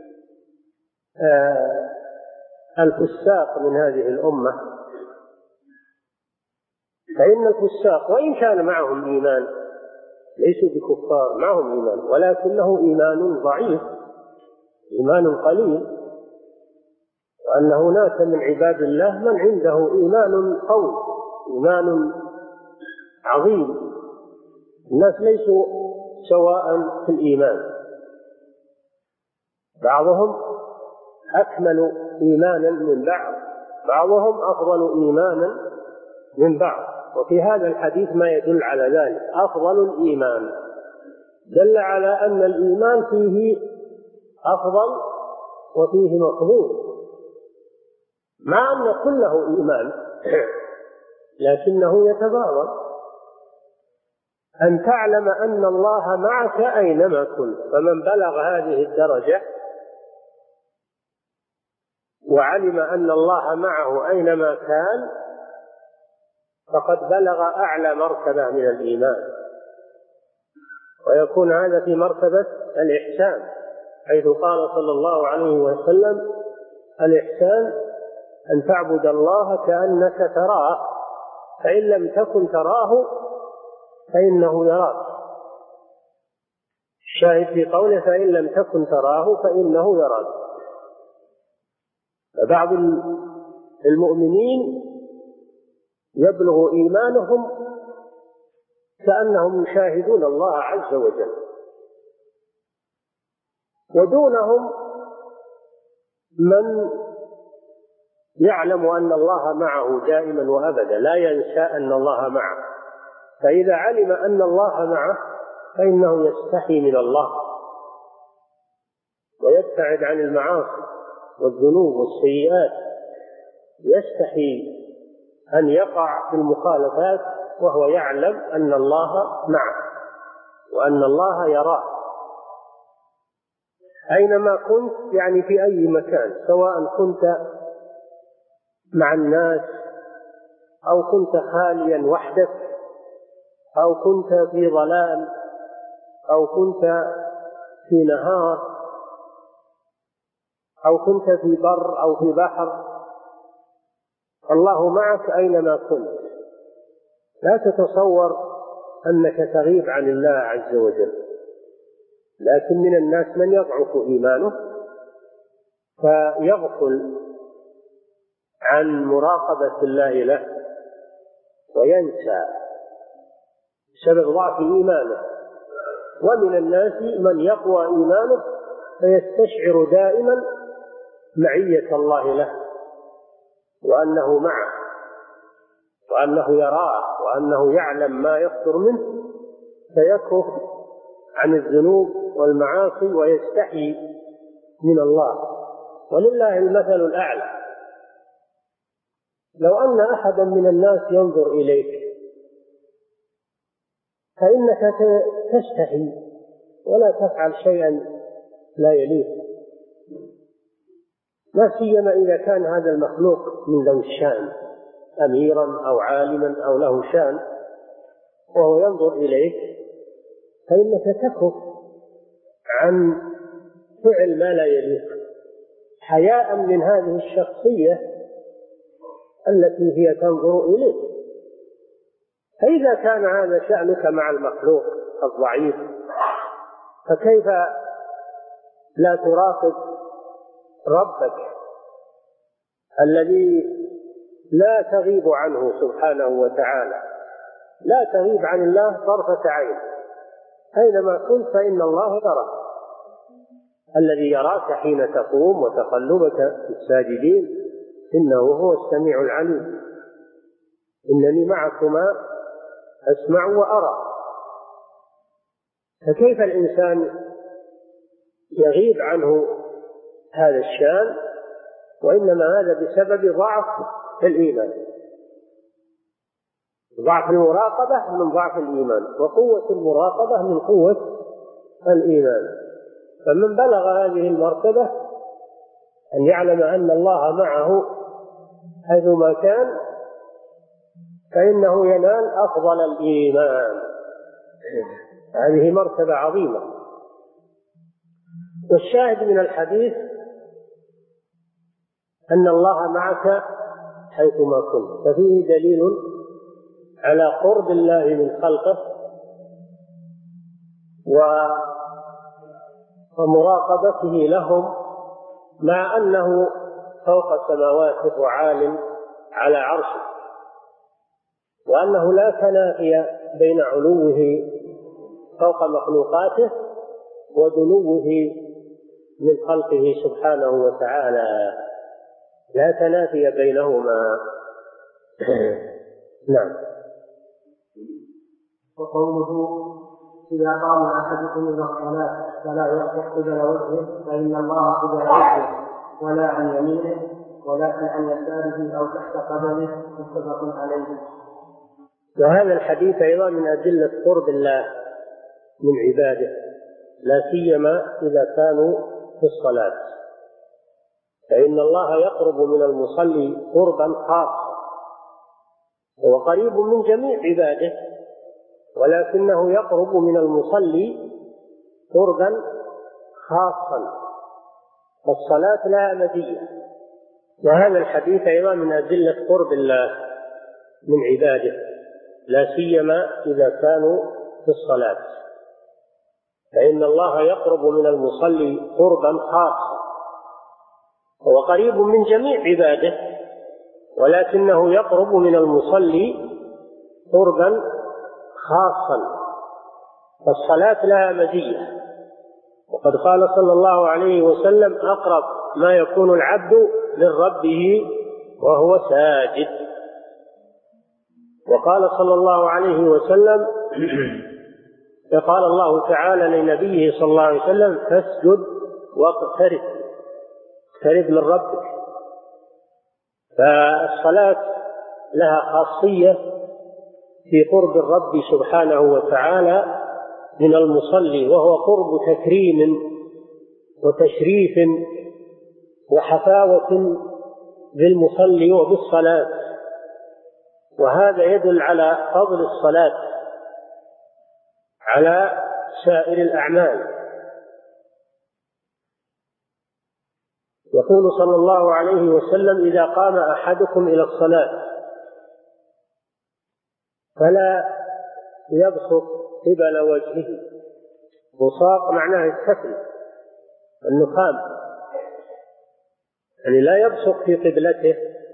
آه الفساق من هذه الأمة، فإن الفساق وإن كان معهم إيمان ليسوا بكفار، معهم إيمان، ولكنه إيمان ضعيف، إيمان قليل، وأن هناك من عباد الله من عنده إيمان قوي، إيمان عظيم. الناس ليسوا سواء في الإيمان، بعضهم أكمل إيمانا من بعض، بعضهم أفضل إيمانا من بعض. وفي هذا الحديث ما يدل على ذلك، أفضل الإيمان، دل على أن الإيمان فيه أفضل وفيه مفضول، مع أن كله إيمان لكنه يتفاضل. أن تعلم أن الله معك أينما كنت. فمن بلغ هذه الدرجة وعلم أن الله معه أينما كان فقد بلغ أعلى مرتبة من الإيمان، ويكون هذا في مرتبة الإحسان، حيث قال صلى الله عليه وسلم: الإحسان أن تعبد الله كأنك تراه، فإن لم تكن تراه فإنه يراك. الشاهد في قوله: فإن لم تكن تراه فإنه يراك. فبعض المؤمنين يبلغ إيمانهم كأنهم يشاهدون الله عز وجل، ودونهم من يعلم أن الله معه دائما وأبدا، لا ينسى أن الله معه. فإذا علم أن الله معه فإنه يستحي من الله ويبتعد عن المعاصي والذنوب والسيئات، يستحي أن يقع في المخالفات وهو يعلم أن الله معه وأن الله يراه أينما كنت، يعني في أي مكان، سواء كنت مع الناس أو كنت خاليا وحدك أو كنت في ظلام أو كنت في نهار أو كنت في بر أو في بحر، الله معك أينما كنت. لا تتصور أنك تغيب عن الله عز وجل، لكن من الناس من يضعف إيمانه فيغفل عن مراقبة الله له وينسى بسبب ضعف إيمانه، ومن الناس من يقوى إيمانه فيستشعر دائما معية الله له وأنه معه وأنه يراه وأنه يعلم ما يصدر منه، فيكف عن الذنوب والمعاصي ويستحي من الله. ولله المثل الأعلى. لو أن أحدا من الناس ينظر إليك فإنك تستحي ولا تفعل شيئا لا يليق، لا سيما إذا كان هذا المخلوق من ذوي الشأن، أميرا أو عالما أو له شأن، وهو ينظر إليك فإنك تكف عن فعل ما لا يليق حياء من هذه الشخصية التي هي تنظر إليك. فإذا كان هذا شأنك مع المخلوق الضعيف فكيف لا تراقب ربك الذي لا تغيب عنه سبحانه وتعالى، لا تغيب عن الله طرفة عين، أينما كنت فإن الله يراك، الذي يراك حين تقوم وتقلبك في الساجدين، إنه هو السميع العليم. إنني معكما أسمع وأرى. فكيف الإنسان يغيب عنه هذا الشان؟ وإنما هذا بسبب ضعف الإيمان، ضعف المراقبة من ضعف الإيمان، وقوة المراقبة من قوة الإيمان. فمن بلغ هذه المرتبة أن يعلم أن الله معه حيثما كان فإنه ينال أفضل الإيمان. هذه مرتبة عظيمة. والشاهد من الحديث أن الله معك حيثما كنت، ففيه دليل على قرب الله من خلقه ومراقبته لهم، مع أنه فوق سماواته وعال على عرشه، وأنه لا تنافي بين علوه فوق مخلوقاته ودنوه من خلقه سبحانه وتعالى، لا تنافي بينهما. نعم. وقوله: إذا قام أحدكم إلى الصلاة فلا يصح قبل وجهه فإن الله قبل وجهه ولا عن يمينه ولكن عن يساره أو تحت قدمه، متفق عليه. وهذا الحديث أيضا من أدلة قرب الله من عباده، لا سيما إذا كانوا في الصلاة، فإن الله يقرب من المصلي قربا خاصا، هو قريب من جميع عباده ولكنه يقرب من المصلي قربا خاصا، فالصلاة لها مزية. وهذا الحديث أيضا من أدلة قرب الله من عباده، لا سيما إذا كانوا في الصلاة، فإن الله يقرب من المصلي قربا خاصا، هو قريب من جميع عباده ولكنه يقرب من المصلي قربا خاصا، فالصلاة لها مزية. وقد قال صلى الله عليه وسلم: أقرب ما يكون العبد من ربه وهو ساجد. وقال صلى الله عليه وسلم: قال الله تعالى لنبيه صلى الله عليه وسلم: فاسجد واقترب، اقترب من ربك. فالصلاة لها خاصية في قرب الرب سبحانه وتعالى من المصلي، وهو قرب تكريم وتشريف وحفاوة بالمصلي وبالصلاة، وهذا يدل على فضل الصلاة على سائر الأعمال. يقول صلى الله عليه وسلم: إذا قام أحدكم إلى الصلاة فلا يبصق قبل وجهه. بصاق معناه السفل، النخام، يعني لا يبصق في قبلته.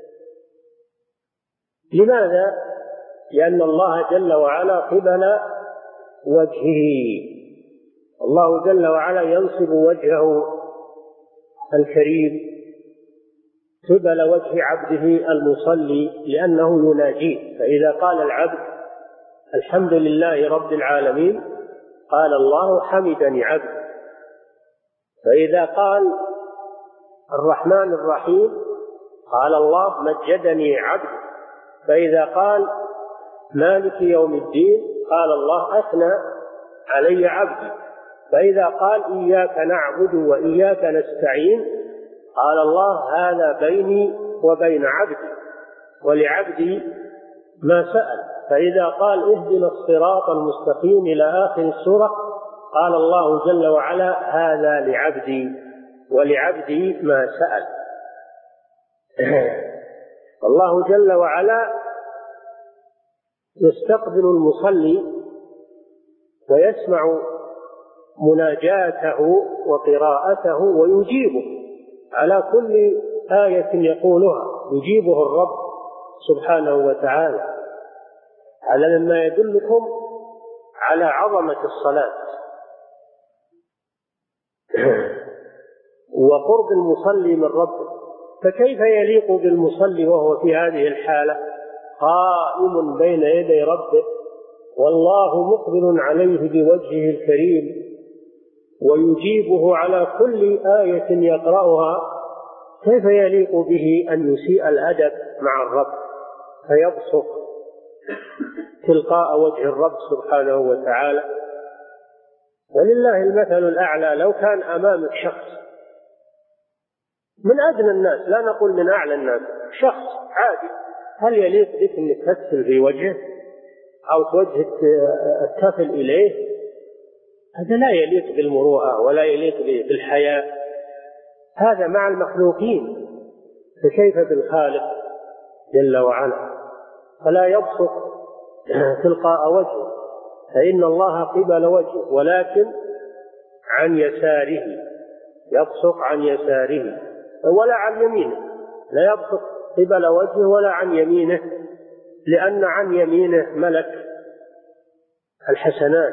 لماذا؟ لأن الله جل وعلا قبل وجهه، الله جل وعلا ينصب وجهه الكريم قبل وجه عبده المصلي لأنه يناجيه. فإذا قال العبد: الحمد لله رب العالمين، قال الله: حمدني عبد. فإذا قال الرحمن الرحيم، قال الله: مجدني عبد. فإذا قال مالك يوم الدين، قال الله: أثنى علي عبدي. فإذا قال إياك نعبد وإياك نستعين، قال الله: هذا بيني وبين عبدي ولعبدي ما سأل. فإذا قال اهدنا الصراط المستقيم إلى آخر السورة، قال الله جل وعلا: هذا لعبدي ولعبدي ما سأل. الله جل وعلا يستقبل المصلي ويسمع مناجاته وقراءته ويجيبه على كل آية يقولها، يجيبه الرب سبحانه وتعالى. هذا مما يدلكم على عظمة الصلاة وقرب المصلي من ربه. فكيف يليق بالمصلي وهو في هذه الحالة قائم بين يدي ربه والله مقبل عليه بوجهه الكريم ويجيبه على كل آية يقرأها؟ كيف يليق به أن يسيء الأدب مع الرب فيبصق تلقاء وجه الرب سبحانه وتعالى؟ ولله المثل الأعلى. لو كان أمامك شخص من أدنى الناس، لا نقول من أعلى الناس، شخص عادي، هل يليق بك أنك تسل في وجهه أو توجه الكفل إليه؟ هذا لا يليق بالمروءة ولا يليق بالحياء، هذا مع المخلوقين، فكيف بالخالق جل وعلا؟ فلا يبصق تلقاء وجهه، فإن الله قبل وجهه ولكن عن يساره، يبصق عن يساره ولا عن يمينه، لا يبصق قبل وجهه ولا عن يمينه، لأن عن يمينه ملك الحسنات،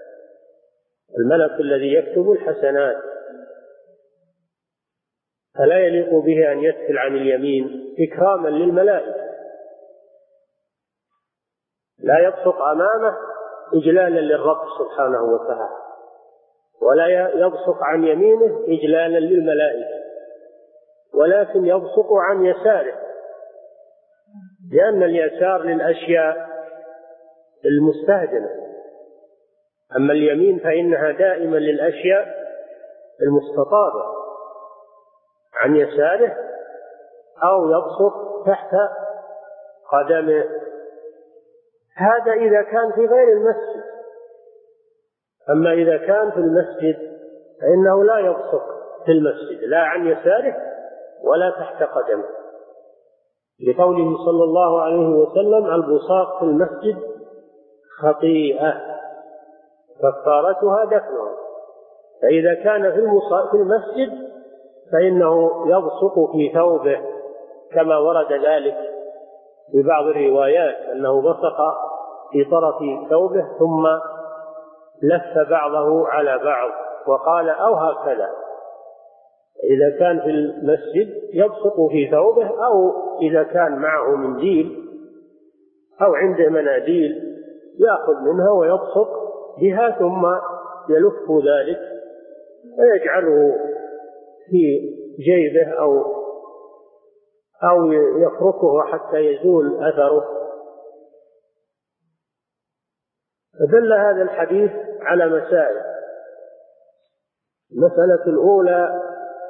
الملك الذي يكتب الحسنات، فلا يليق به أن يسفل عن اليمين إكراما للملائكة. لا يبصق أمامه إجلالا للرب سبحانه وتعالى، ولا يبصق عن يمينه إجلالا للملائكة، ولكن يبصق عن يساره، لأن اليسار للأشياء المستهجنة. أما اليمين فإنها دائما للأشياء المستطابة عن يساره أو يبسط تحت قدمه. هذا إذا كان في غير المسجد. أما إذا كان في المسجد فإنه لا يبصق في المسجد لا عن يساره ولا تحت قدمه، لقوله صلى الله عليه وسلم: البصاق في المسجد خطيئة كفارتها دفنها. فإذا كان في المسجد فإنه يبصق في ثوبه، كما ورد ذلك في بعض الروايات أنه بصق في طرف ثوبه ثم لف بعضه على بعض وقال: أو هكذا. إذا كان في المسجد يبصق في ثوبه، أو إذا كان معه منديل أو عنده مناديل يأخذ منها ويبصق بها ثم يلف ذلك ويجعله في جيبه أو أو يفركه حتى يزول أثره. فدل هذا الحديث على مسائل. المسألة الأولى: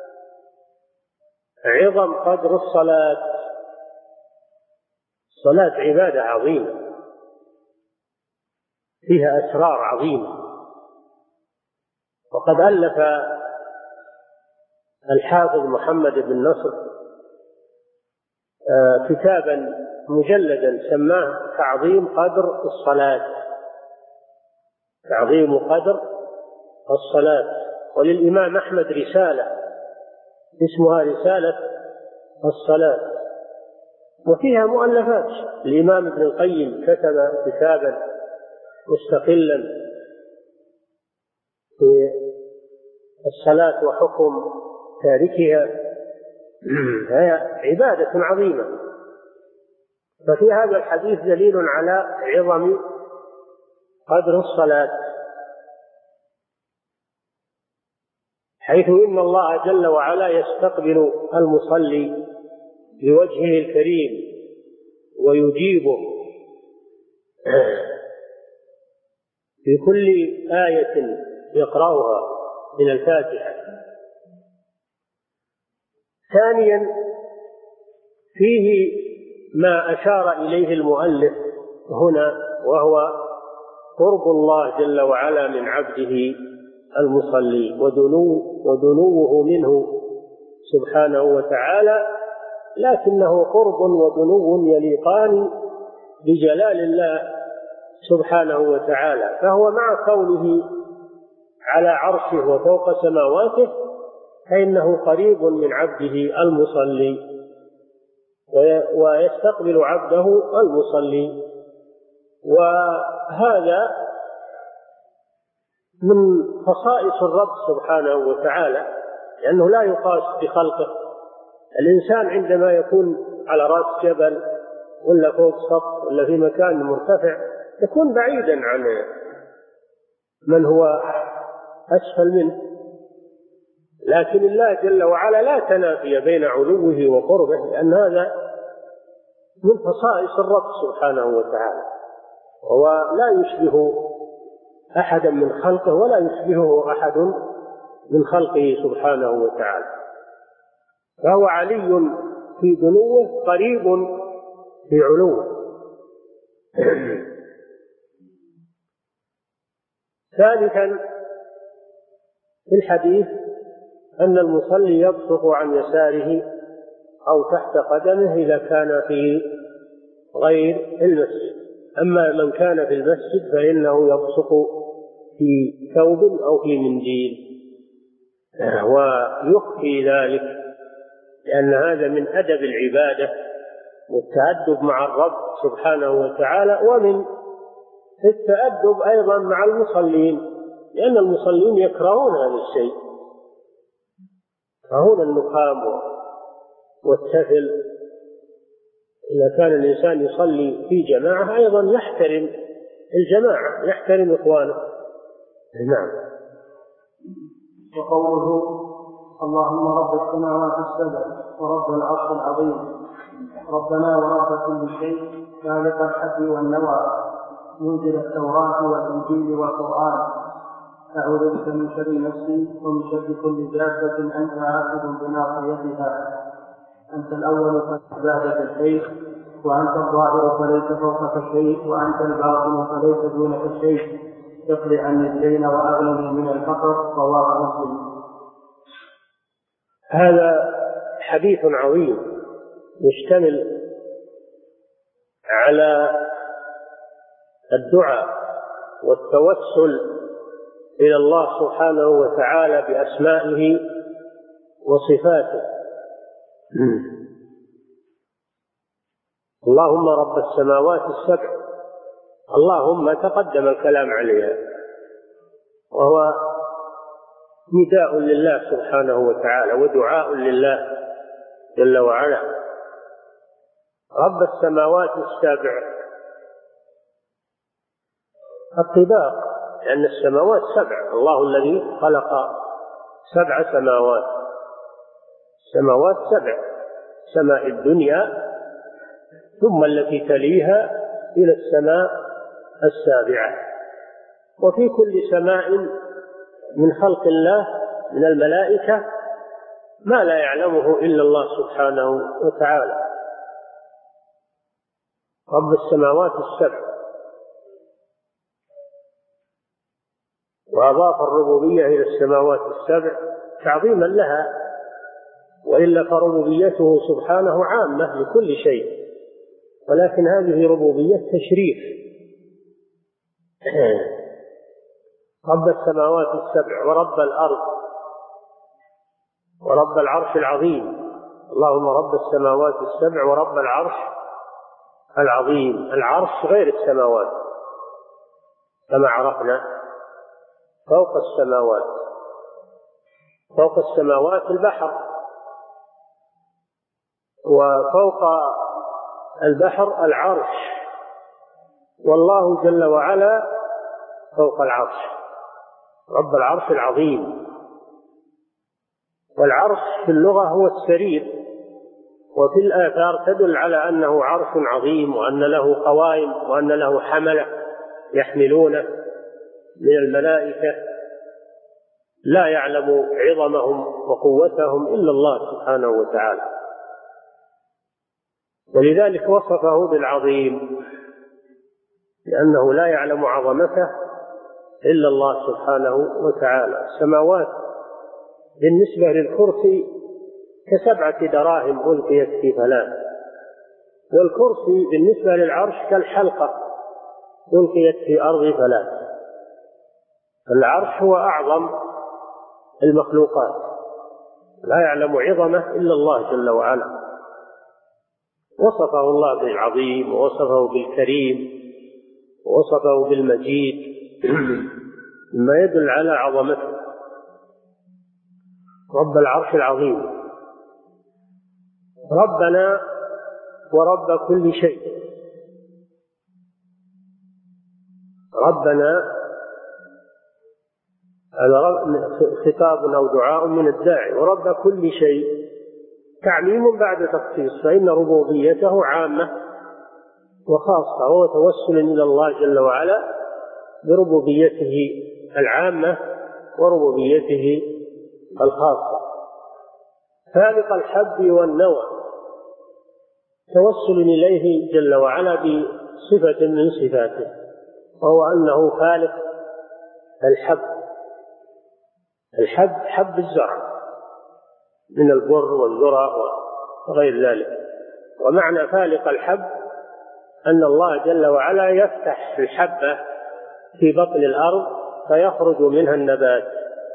عظم قدر الصلاة. الصلاة عبادة عظيمة فيها أسرار عظيمة، وقد ألف الحافظ محمد بن نصر كتابا مجلدا سماه تعظيم قدر الصلاة، تعظيم قدر الصلاة. وللإمام أحمد رسالة اسمها رسالة الصلاة، وفيها مؤلفات. الإمام ابن القيم كتب كتابا مستقلا في الصلاة وحكم تاركها، هي عبادة عظيمة. ففي هذا الحديث دليل على عظم قدر الصلاة، حيث إن الله جل وعلا يستقبل المصلي بوجهه الكريم ويجيبه في كل آية يقرأها من الفاتحة. ثانيا: فيه ما أشار إليه المؤلف هنا، وهو قرب الله جل وعلا من عبده المصلي ودنو ودنوه منه سبحانه وتعالى، لكنه قرب ودنو يليقان بجلال الله سبحانه وتعالى. فهو مع كونه على عرشه وفوق سماواته فإنه قريب من عبده المصلي ويستقبل عبده المصلي. وهذا من خصائص الرب سبحانه وتعالى، لأنه لا يقاس بخلقه. الإنسان عندما يكون على رأس جبل ولا فوق سطح ولا في مكان مرتفع يكون بعيدا عن من هو أسفل منه، لكن الله جل وعلا لا تنافي بين علوه وقربه، لأن هذا من خصائص الرب سبحانه وتعالى، وهو لا يشبه أحدا من خلقه ولا يشبهه أحد من خلقه سبحانه وتعالى. فهو علي في دنوه قريب في علوه. ثالثا: في الحديث أن المصلي يبصق عن يساره أو تحت قدمه إذا كان في غير المسجد. أما من كان في المسجد فإنه يبصق في ثوب أو في منديل، ويخفي ذلك، لأن هذا من أدب العبادة والتأدب مع الرب سبحانه وتعالى، ومن التأدب أيضا مع المصلين، لأن المصلين يكرهون هذا الشيء، يكرهون النخام والتفل. إذا كان الإنسان يصلي في جماعة أيضا يحترم الجماعة، يحترم إخوانه. نعم. وقوله: اللهم رب السماوات السبع ورب العرش العظيم ربنا ورب كل شيء خالق الحب والنوى منزل التوراة والإنجيل والقرآن، أعوذ بك من شر نفسي ومن شر كل دابة أنت آخذ بناصيتها، أنت الأول فبعدك الشيء، وأنت الظاهر فليس فوقك شيء، وأنت الباطن فليس دونك شيء، اقضي عني الدين وأغنني من الفقر. رواه مسلم. هذا حديث عظيم يشتمل على الدعاء والتوسل إلى الله سبحانه وتعالى بأسمائه وصفاته. اللهم رب السماوات السبع، اللهم تقدم الكلام عليها، وهو نداء لله سبحانه وتعالى ودعاء لله جل وعلا. رب السماوات السبع الطباق، لأن السماوات سبع، الله الذي خلق سبع سماوات، السماوات سبع، سماء الدنيا ثم التي تليها إلى السماء السابعة. وفي كل سماء من خلق الله من الملائكة ما لا يعلمه إلا الله سبحانه وتعالى. رب السماوات السبع، وأضاف الربوبية إلى السماوات السبع تعظيما لها، وإلا فربوبيته سبحانه عامة لكل شيء، ولكن هذه ربوبية تشريف. رب السماوات السبع ورب الأرض ورب العرش العظيم. اللهم رب السماوات السبع ورب العرش العظيم. العرش غير السماوات كما عرفنا، فوق السماوات، فوق السماوات البحر، وفوق البحر العرش، والله جل وعلا فوق العرش رب العرش العظيم. والعرش في اللغة هو السرير، وفي الآثار تدل على أنه عرش عظيم، وأن له قوائم، وأن له حملة يحملونه من الملائكة لا يعلم عظمهم وقوتهم إلا الله سبحانه وتعالى، ولذلك وصفه بالعظيم، لأنه لا يعلم عظمته إلا الله سبحانه وتعالى. السماوات بالنسبة للكرسي كسبعة دراهم ألقيت في فلاة، والكرسي بالنسبة للعرش كالحلقة ألقيت في أرض فلاة. العرش هو أعظم المخلوقات، لا يعلم عظمه إلا الله جل وعلا. وصفه الله بالعظيم، ووصفه بالكريم، ووصفه بالمجيد مما يدل على عظمته. رب العرش العظيم، ربنا ورب كل شيء. ربنا خطاب أو دعاء من الداعي، ورب كل شيء تعميم بعد تخصيص، فإن ربوبيته عامة وخاصة، وهو توسل إلى الله جل وعلا بربوبيته العامة وربوبيته الخاصة. فالق الحب والنوى توسل إليه جل وعلا بصفة من صفاته، وهو أنه خالق الحب. الحب حب الزرع من البر والذرة وغير ذلك. ومعنى فالق الحب أن الله جل وعلا يفتح الحبة في بطن الأرض فيخرج منها النبات،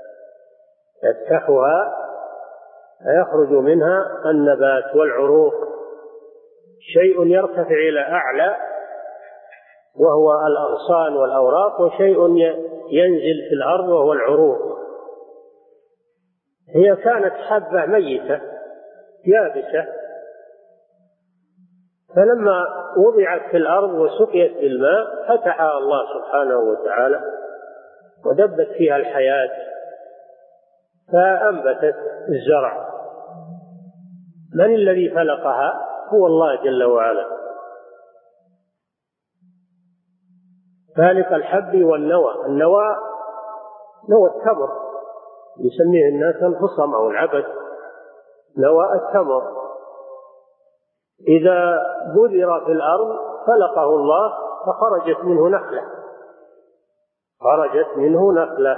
يفتحها فيخرج منها النبات والعروق، شيء يرتفع إلى أعلى وهو الأغصان والأوراق، وشيء ينزل في الأرض وهو العروق. هي كانت حبة ميتة يابسة، فلما وضعت في الأرض وسقيت بالماء فتحها الله سبحانه وتعالى ودبت فيها الحياة فأنبتت الزرع. من الذي خلقها؟ هو الله جل وعلا. فالق الحب والنوى. النوى نوى التمر، يسميه الناس الفصم أو العبد. نوى التمر إذا بذر في الأرض فلقه الله فخرجت منه نخلة، خرجت منه نخلة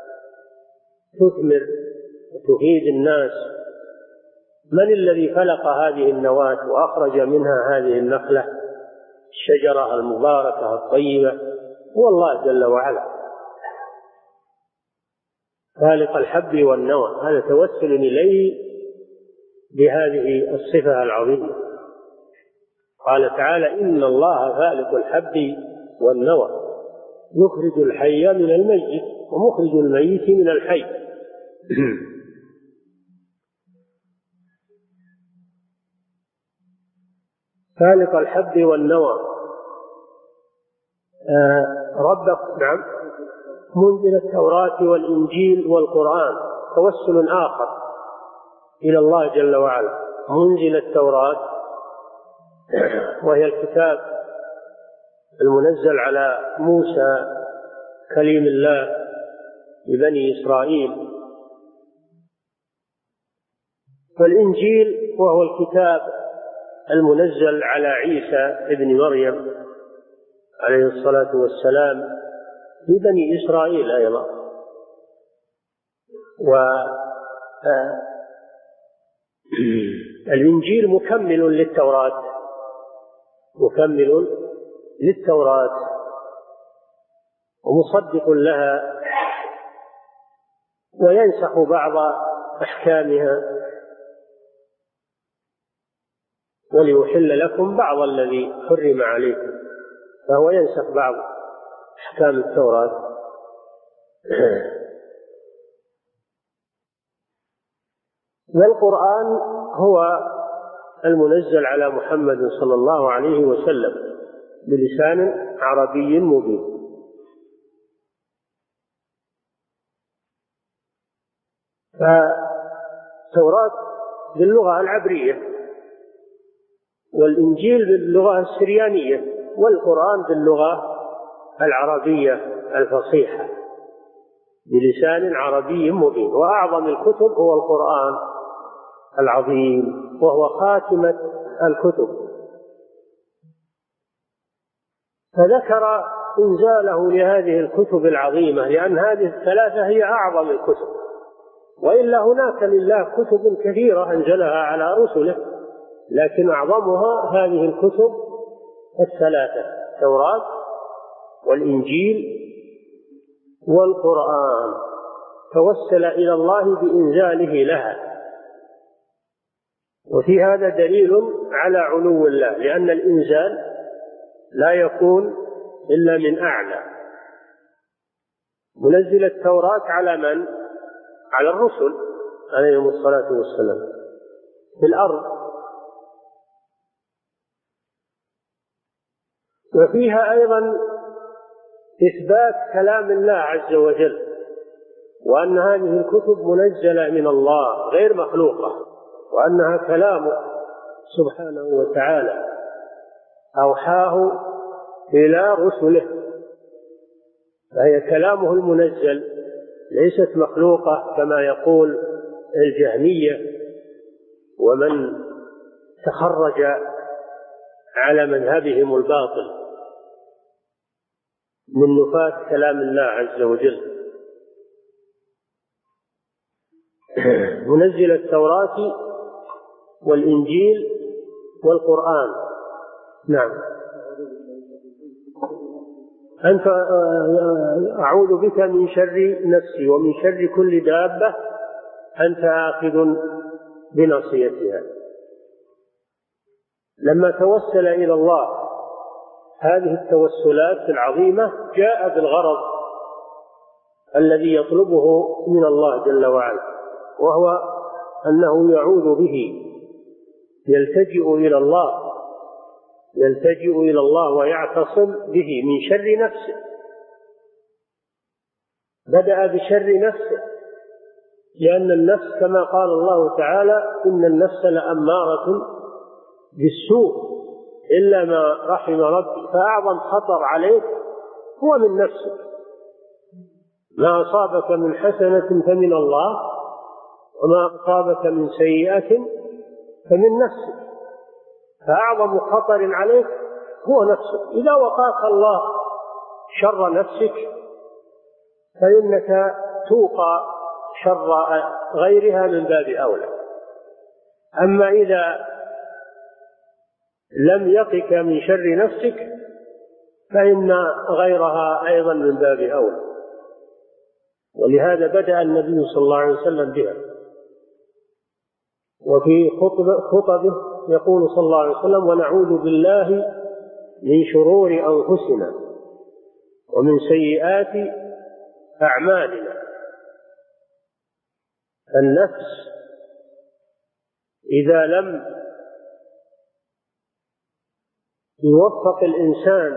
تثمر وتفيد الناس. من الذي فلق هذه النواة وأخرج منها هذه النخلة الشجرة المباركة الطيبة؟ هو الله جل وعلا، خالق الحب والنوى. هذا توسل إليه بهذه الصفة العظيمة. قال تعالى: إن الله خالق الحب والنوى يخرج الحي من الميت ومخرج الميت من الحي. خالق الحب والنوى. آه ربك نعم منزل التوراة والإنجيل والقرآن. توسل آخر إلى الله جل وعلا. منزل التوراة وهي الكتاب المنزل على موسى كليم الله لبني إسرائيل، والإنجيل وهو الكتاب المنزل على عيسى ابن مريم عليه الصلاة والسلام لبني إسرائيل أيضا. والإنجيل مكمل للتوراة، مكمل للتوراة ومصدق لها وينسخ بعض أحكامها وليحل لكم بعض الذي حرم عليكم، فهو ينسخ بعض أحكام التوراة. والقرآن هو المنزل على محمد صلى الله عليه وسلم بلسان عربي مبين. فالتوراة باللغة العبرية، والإنجيل باللغة السريانية، والقرآن باللغة العربية الفصيحة بلسان عربي مبين. وأعظم الكتب هو القرآن العظيم، وهو خاتمة الكتب. فذكر إنزاله لهذه الكتب العظيمة لأن هذه الثلاثة هي أعظم الكتب، وإلا هناك لله كتب كثيرة أنزلها على رسله، لكن أعظمها هذه الكتب الثلاثة: التوراة والإنجيل والقرآن. توسل إلى الله بإنزاله لها. وفي هذا دليل على علو الله، لأن الإنزال لا يكون إلا من أعلى. منزل التوراة على من؟ على الرسل عليهم الصلاة والسلام في الأرض. وفيها أيضا إثبات كلام الله عز وجل، وأن هذه الكتب منزلة من الله غير مخلوقة، وأنها كلامه سبحانه وتعالى أوحاه إلى رسله، فهي كلامه المنزل ليست مخلوقة كما يقول الجهمية ومن تخرج على مذهبهم الباطل من نفاة كلام الله عز وجل. منزل التوراة والإنجيل والقرآن. نعم. أنت أعوذ بك من شر نفسي ومن شر كل دابة أنت آخذ بناصيتها. لما توسل إلى الله هذه التوسلات العظيمة جاء بالغرض الذي يطلبه من الله جل وعلا، وهو أنه يعوذ به، يلتجئ إلى الله يلتجئ إلى الله ويعتصم به من شر نفسه. بدأ بشر نفسه، لأن النفس كما قال الله تعالى: إن النفس لأمارة بالسوء إلا ما رحم ربي. فأعظم خطر عليك هو من نفسك. ما أصابك من حسنة فمن الله، وما أصابك من سيئة فمن نفسك. فأعظم خطر عليك هو نفسك. إذا وقاك الله شر نفسك فإنك توقى شر غيرها من باب أولى. أما إذا لم يقك من شر نفسك فإن غيرها أيضا من باب أولى. ولهذا بدأ النبي صلى الله عليه وسلم بها. وفي خطبه يقول صلى الله عليه وسلم: ونعوذ بالله من شرور أنفسنا ومن سيئات أعمالنا. النفس إذا لم يوفق الإنسان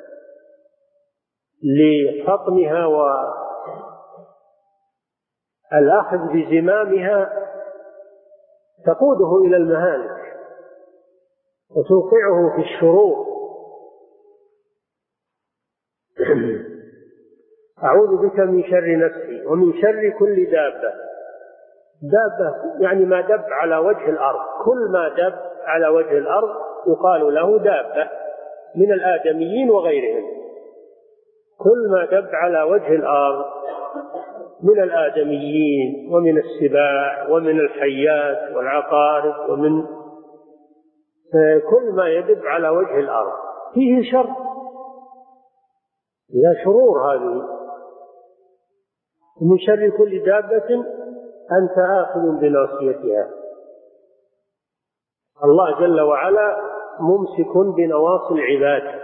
لحطمها والأخذ بزمامها تقوده إلى المهالك وتوقعه في الشرور. أعوذ بك من شر نفسي ومن شر كل دابة. دابة يعني ما دب على وجه الأرض، كل ما دب على وجه الأرض يقال له دابة من الآدميين وغيرهم. كل ما دب على وجه الأرض من الآدميين ومن السباع ومن الحيات والعقارب ومن كل ما يدب على وجه الأرض فيه شر، لا شرور هذه. من شر كل دابة أنت آخذ بناصيتها. الله جل وعلا ممسك بنواصي العباد.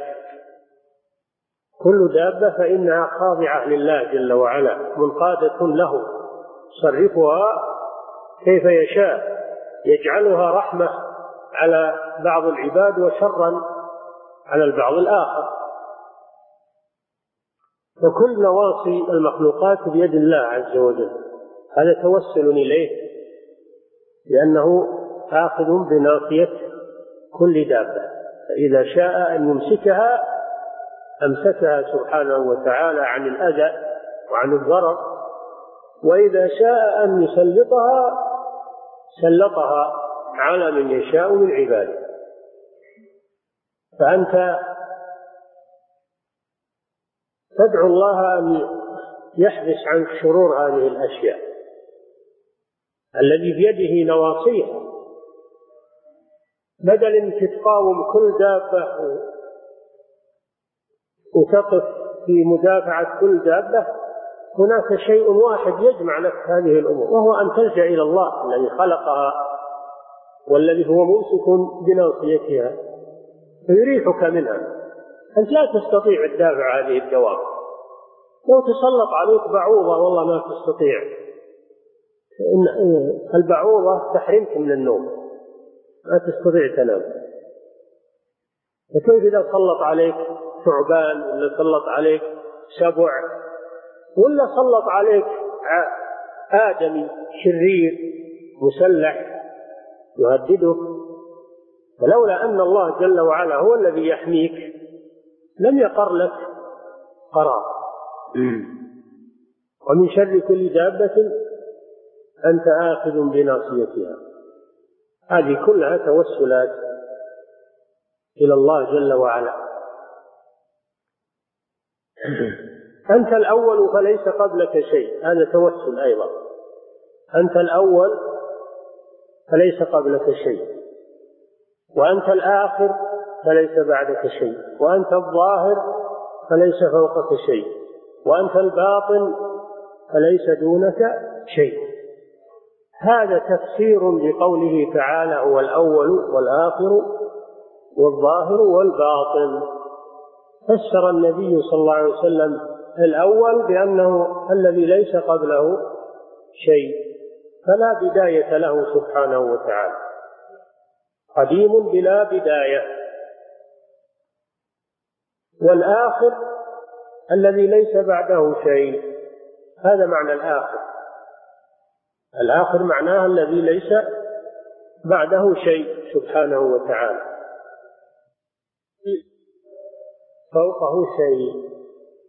كل دابة فإنها خاضعة لله جل وعلا، منقادة له، صرفها كيف يشاء، يجعلها رحمة على بعض العباد وشرا على البعض الآخر. وكل نواصي المخلوقات بيد الله عز وجل. هذا توسل إليه لأنه آخذ بناصية كل دابة، فإذا شاء أن يمسكها أمسكها سبحانه وتعالى عن الأذى وعن الضرر، وإذا شاء أن يسلطها سلطها على من يشاء من عباده. فأنت تدعو الله أن يحبس عنك شرور هذه الأشياء الذي بيده نواصيها، بدل أن تتقاوم كل دابة وتقف في مدافعة كل دابة. هناك شيء واحد يجمع لك هذه الأمور، وهو أن تلجأ إلى الله الذي خلقها والذي هو ممسك بناصيتها فيريحك منها. أنت لا تستطيع الدافع هذه الدواب. لو تسلط عليك بعوضة والله ما تستطيع. البعوضة تحرمك من النوم، ما تستطيع تنام. فكيف إذا سلط عليك ثعبان ولا سلط عليك سبع ولا سلط عليك آدمي شرير مسلح يهددك؟ فلولا أن الله جل وعلا هو الذي يحميك لم يقر لك قرار. ومن شر كل دابة أنت آخذ بناصيتها. هذه كلها توسلات إلى الله جل وعلا. أنت الأول فليس قبلك شيء، هذا توسل أيضا. أنت الأول فليس قبلك شيء، وأنت الآخر فليس بعدك شيء، وأنت الظاهر فليس فوقك شيء، وأنت الباطن فليس دونك شيء. هذا تفسير لقوله تعالى: هو الأول والآخر والظاهر والباطن. فسر النبي صلى الله عليه وسلم الأول بأنه الذي ليس قبله شيء، فلا بداية له سبحانه وتعالى، قديم بلا بداية. والآخر الذي ليس بعده شيء، هذا معنى الآخر. الآخر معناه الذي ليس بعده شيء سبحانه وتعالى، فوقه شيء.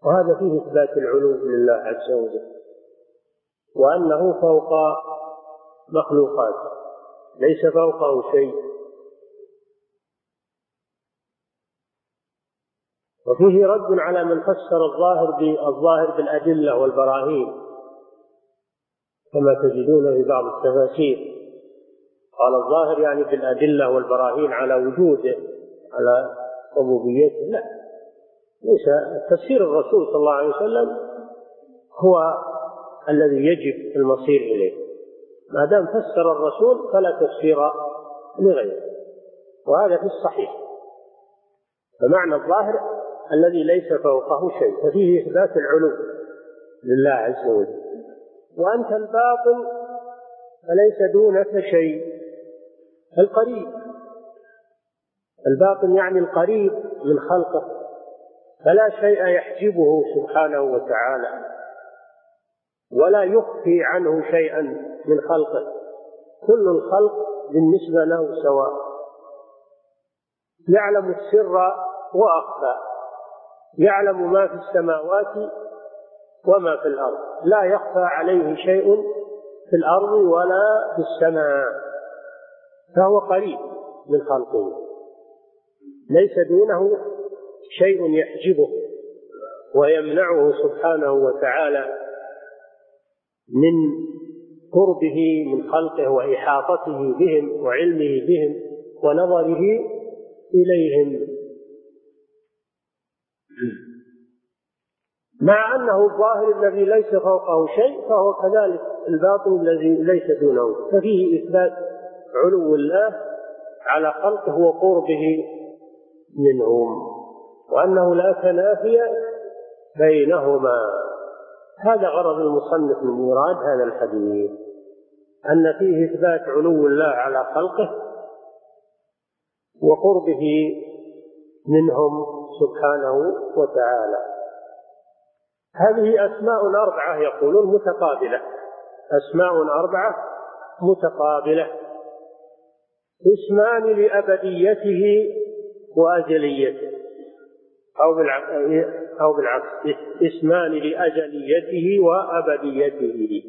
وهذا فيه إثبات العلو لله عز وجل، وأنه فوق مخلوقاته ليس فوقه شيء. وفيه رد على من فسر الظاهر بالظاهر بالأدلة والبراهين، كما تجدون في بعض التفاسير قال الظاهر يعني بالأدلة والبراهين على وجوده على ربوبيته. لا، ليس تفسير الرسول صلى الله عليه وسلم هو الذي يجب المصير إليه، ما دام فسر الرسول فلا تفسير لغيره، وهذا في الصحيح. فمعنى الظاهر الذي ليس فوقه شيء، ففيه إثبات العلو لله عز وجل. وأنت الباطن فليس دونك شيء. القريب، الباطن يعني القريب من خلقه، فلا شيء يحجبه سبحانه وتعالى، ولا يخفي عنه شيئا من خلقه، كل الخلق بالنسبة له سواء، يعلم السر وأخفى، يعلم ما في السماوات وما في الأرض، لا يخفى عليه شيء في الأرض ولا في السماء، فهو قريب من خلقه، ليس دونه شيء يحجبه ويمنعه سبحانه وتعالى من قربه من خلقه وإحاطته بهم وعلمه بهم ونظره إليهم، مع أنه الظاهر الذي ليس فوقه شيء، فهو كذلك الباطن الذي ليس دونه. ففيه إثبات علو الله على خلقه وقربه منهم، وأنه لا تنافي بينهما. هذا غرض المصنف من إيراد هذا الحديث، أن فيه إثبات علو الله على خلقه وقربه منهم سبحانه وتعالى. هذه أسماء أربعة يقولون متقابلة، أسماء أربعة متقابلة، اسمان لأبديته وأجليته، أو بالعكس أو بالعكس اسمان لأجليته وأبديته.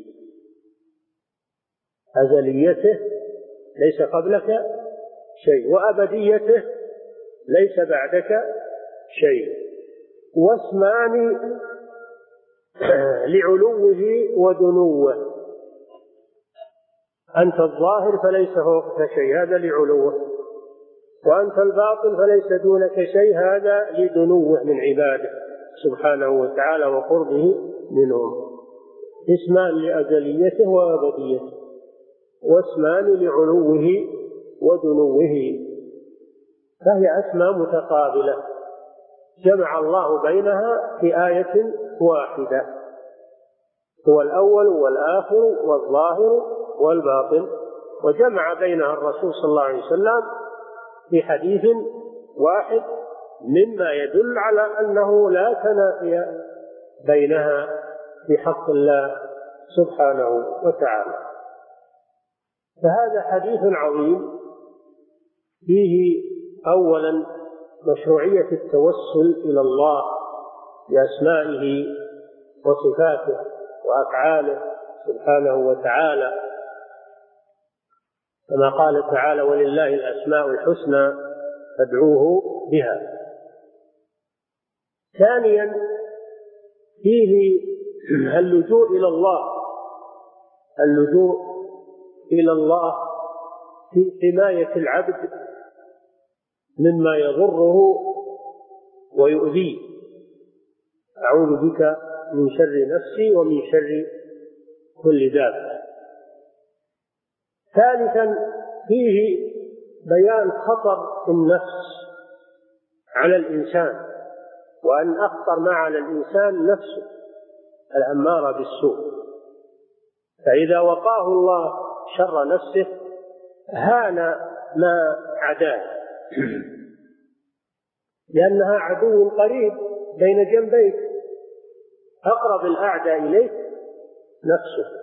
أجليته ليس قبلك شيء، وأبديته ليس بعدك شيء، واسمان لعلوه ودنوه. أنت الظاهر فليس فوقك شيء، هذا لعلوه، وأنت الباطن فليس دونك شيء، هذا لدنوه من عباده سبحانه وتعالى وقربه منهم. اسمان لأزليته وأبديته، واسمان لعلوه ودنوه، فهي أسماء متقابلة جمع الله بينها في آية واحدة، هو الأول والآخر والظاهر والباطن، وجمع بينها الرسول صلى الله عليه وسلم في حديث واحد، مما يدل على أنه لا تنافي بينها في حق الله سبحانه وتعالى. فهذا حديث عظيم فيه أولا مشروعية التوسل إلى الله بأسمائه وصفاته وأفعاله سبحانه وتعالى، كما قال تعالى: ولله الأسماء الحسنى فادعوه بها. ثانيا فيه اللجوء إلى الله، اللجوء إلى الله في حماية العبد مما يضره ويؤذيه، أعوذ بك من شر نفسي ومن شر كل دابة. ثالثا فيه بيان خطر النفس على الإنسان، وأن أخطر ما على الإنسان نفسه الأمارة بالسوء، فإذا وقاه الله شر نفسه هان ما عداه، لأنها عدو قريب بين جنبيك، أقرب الأعداء إليك نفسه.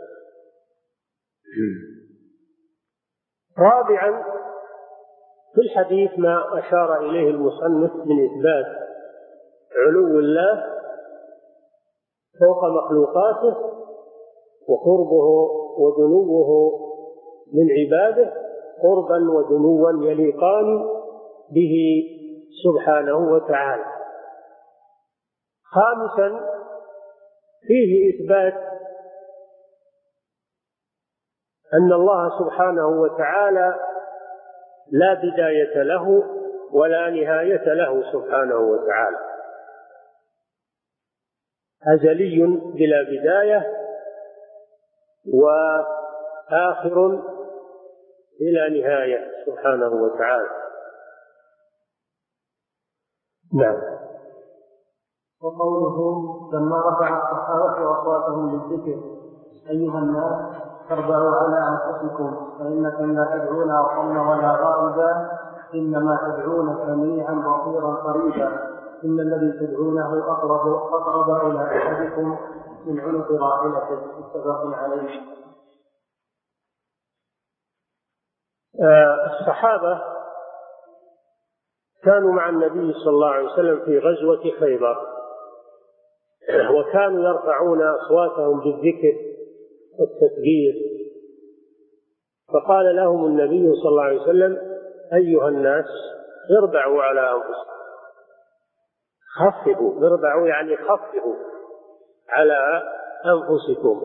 رابعا في الحديث ما أشار إليه المصنف من إثبات علو الله فوق مخلوقاته، وقربه ودنوه من عباده قربا ودنوا يليقان به سبحانه وتعالى. خامسا فيه إثبات أن الله سبحانه وتعالى لا بداية له ولا نهاية له سبحانه وتعالى، أزلي بلا بداية وآخر بلا نهاية سبحانه وتعالى. نعم. وقوله لما رفع الصحابة أصواتهم بالذكر أيها الناس تربعوا على أنفسكم فإنكم لا تدعون أصم ولا غائبا إنما تدعون سميعا بصيرا قريبا إن الذي تدعونه أقرب أقرب إلى أحدكم من عنق راحلته. متفق عليه. الصحابة كانوا مع النبي صلى الله عليه وسلم في غزوة خيبر، وكانوا يرفعون أصواتهم بالذكر والتكبير، فقال لهم النبي صلى الله عليه وسلم أيها الناس اربعوا على أنفسكم، خففوا، اربعوا يعني خففوا على أنفسكم،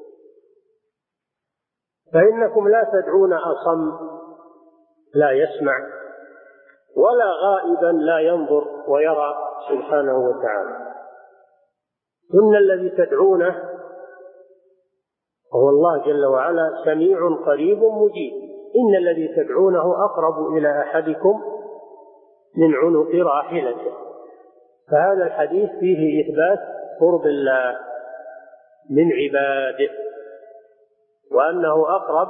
فإنكم لا تدعون أصم لا يسمع ولا غائبا لا ينظر ويرى سبحانه وتعالى. إن الذي تدعونه هو الله جل وعلا سميع قريب مجيب. إن الذي تدعونه أقرب إلى أحدكم من عنق راحلته. فهذا الحديث فيه إثبات قرب الله من عباده، وأنه أقرب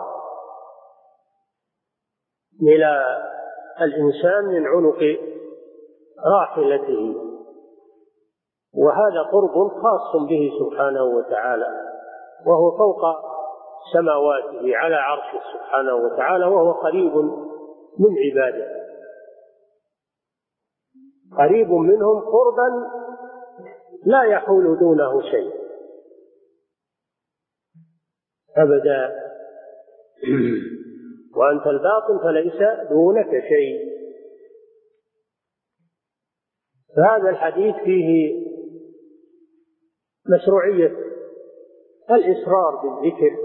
إلى الإنسان من عنق راحلته، وهذا قرب خاص به سبحانه وتعالى، وهو فوق سماواته على عرشه سبحانه وتعالى، وهو قريب من عباده، قريب منهم قربا لا يحول دونه شيء أبدا. وأنت الباطن فليس دونك شيء. فهذا الحديث فيه مشروعية الإصرار بالذكر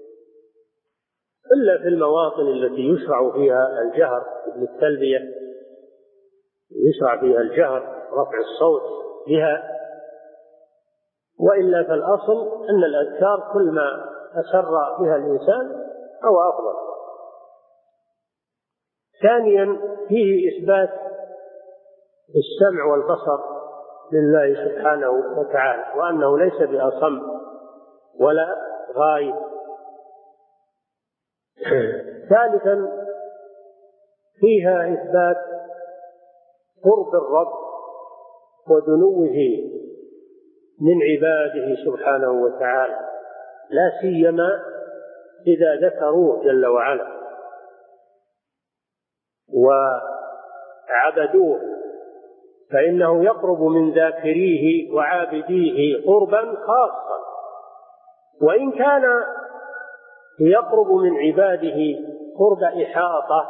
إلا في المواطن التي يشرع فيها الجهر بالتلبية، يشرع فيها الجهر رفع الصوت بها، وإلا فالأصل أن الأذكار كل ما أسر بها الإنسان أو أفضل. ثانيا فيه إثبات السمع والبصر لله سبحانه وتعالى، وأنه ليس بأصم ولا غائب. ثالثا فيها إثبات قرب الرب ودنوه من عباده سبحانه وتعالى، لا سيما إذا ذكروه جل وعلا وعبدوه، فإنه يقرب من ذاكريه وعابديه قربا خاصا، وإن كان يقرب من عباده قرب إحاطة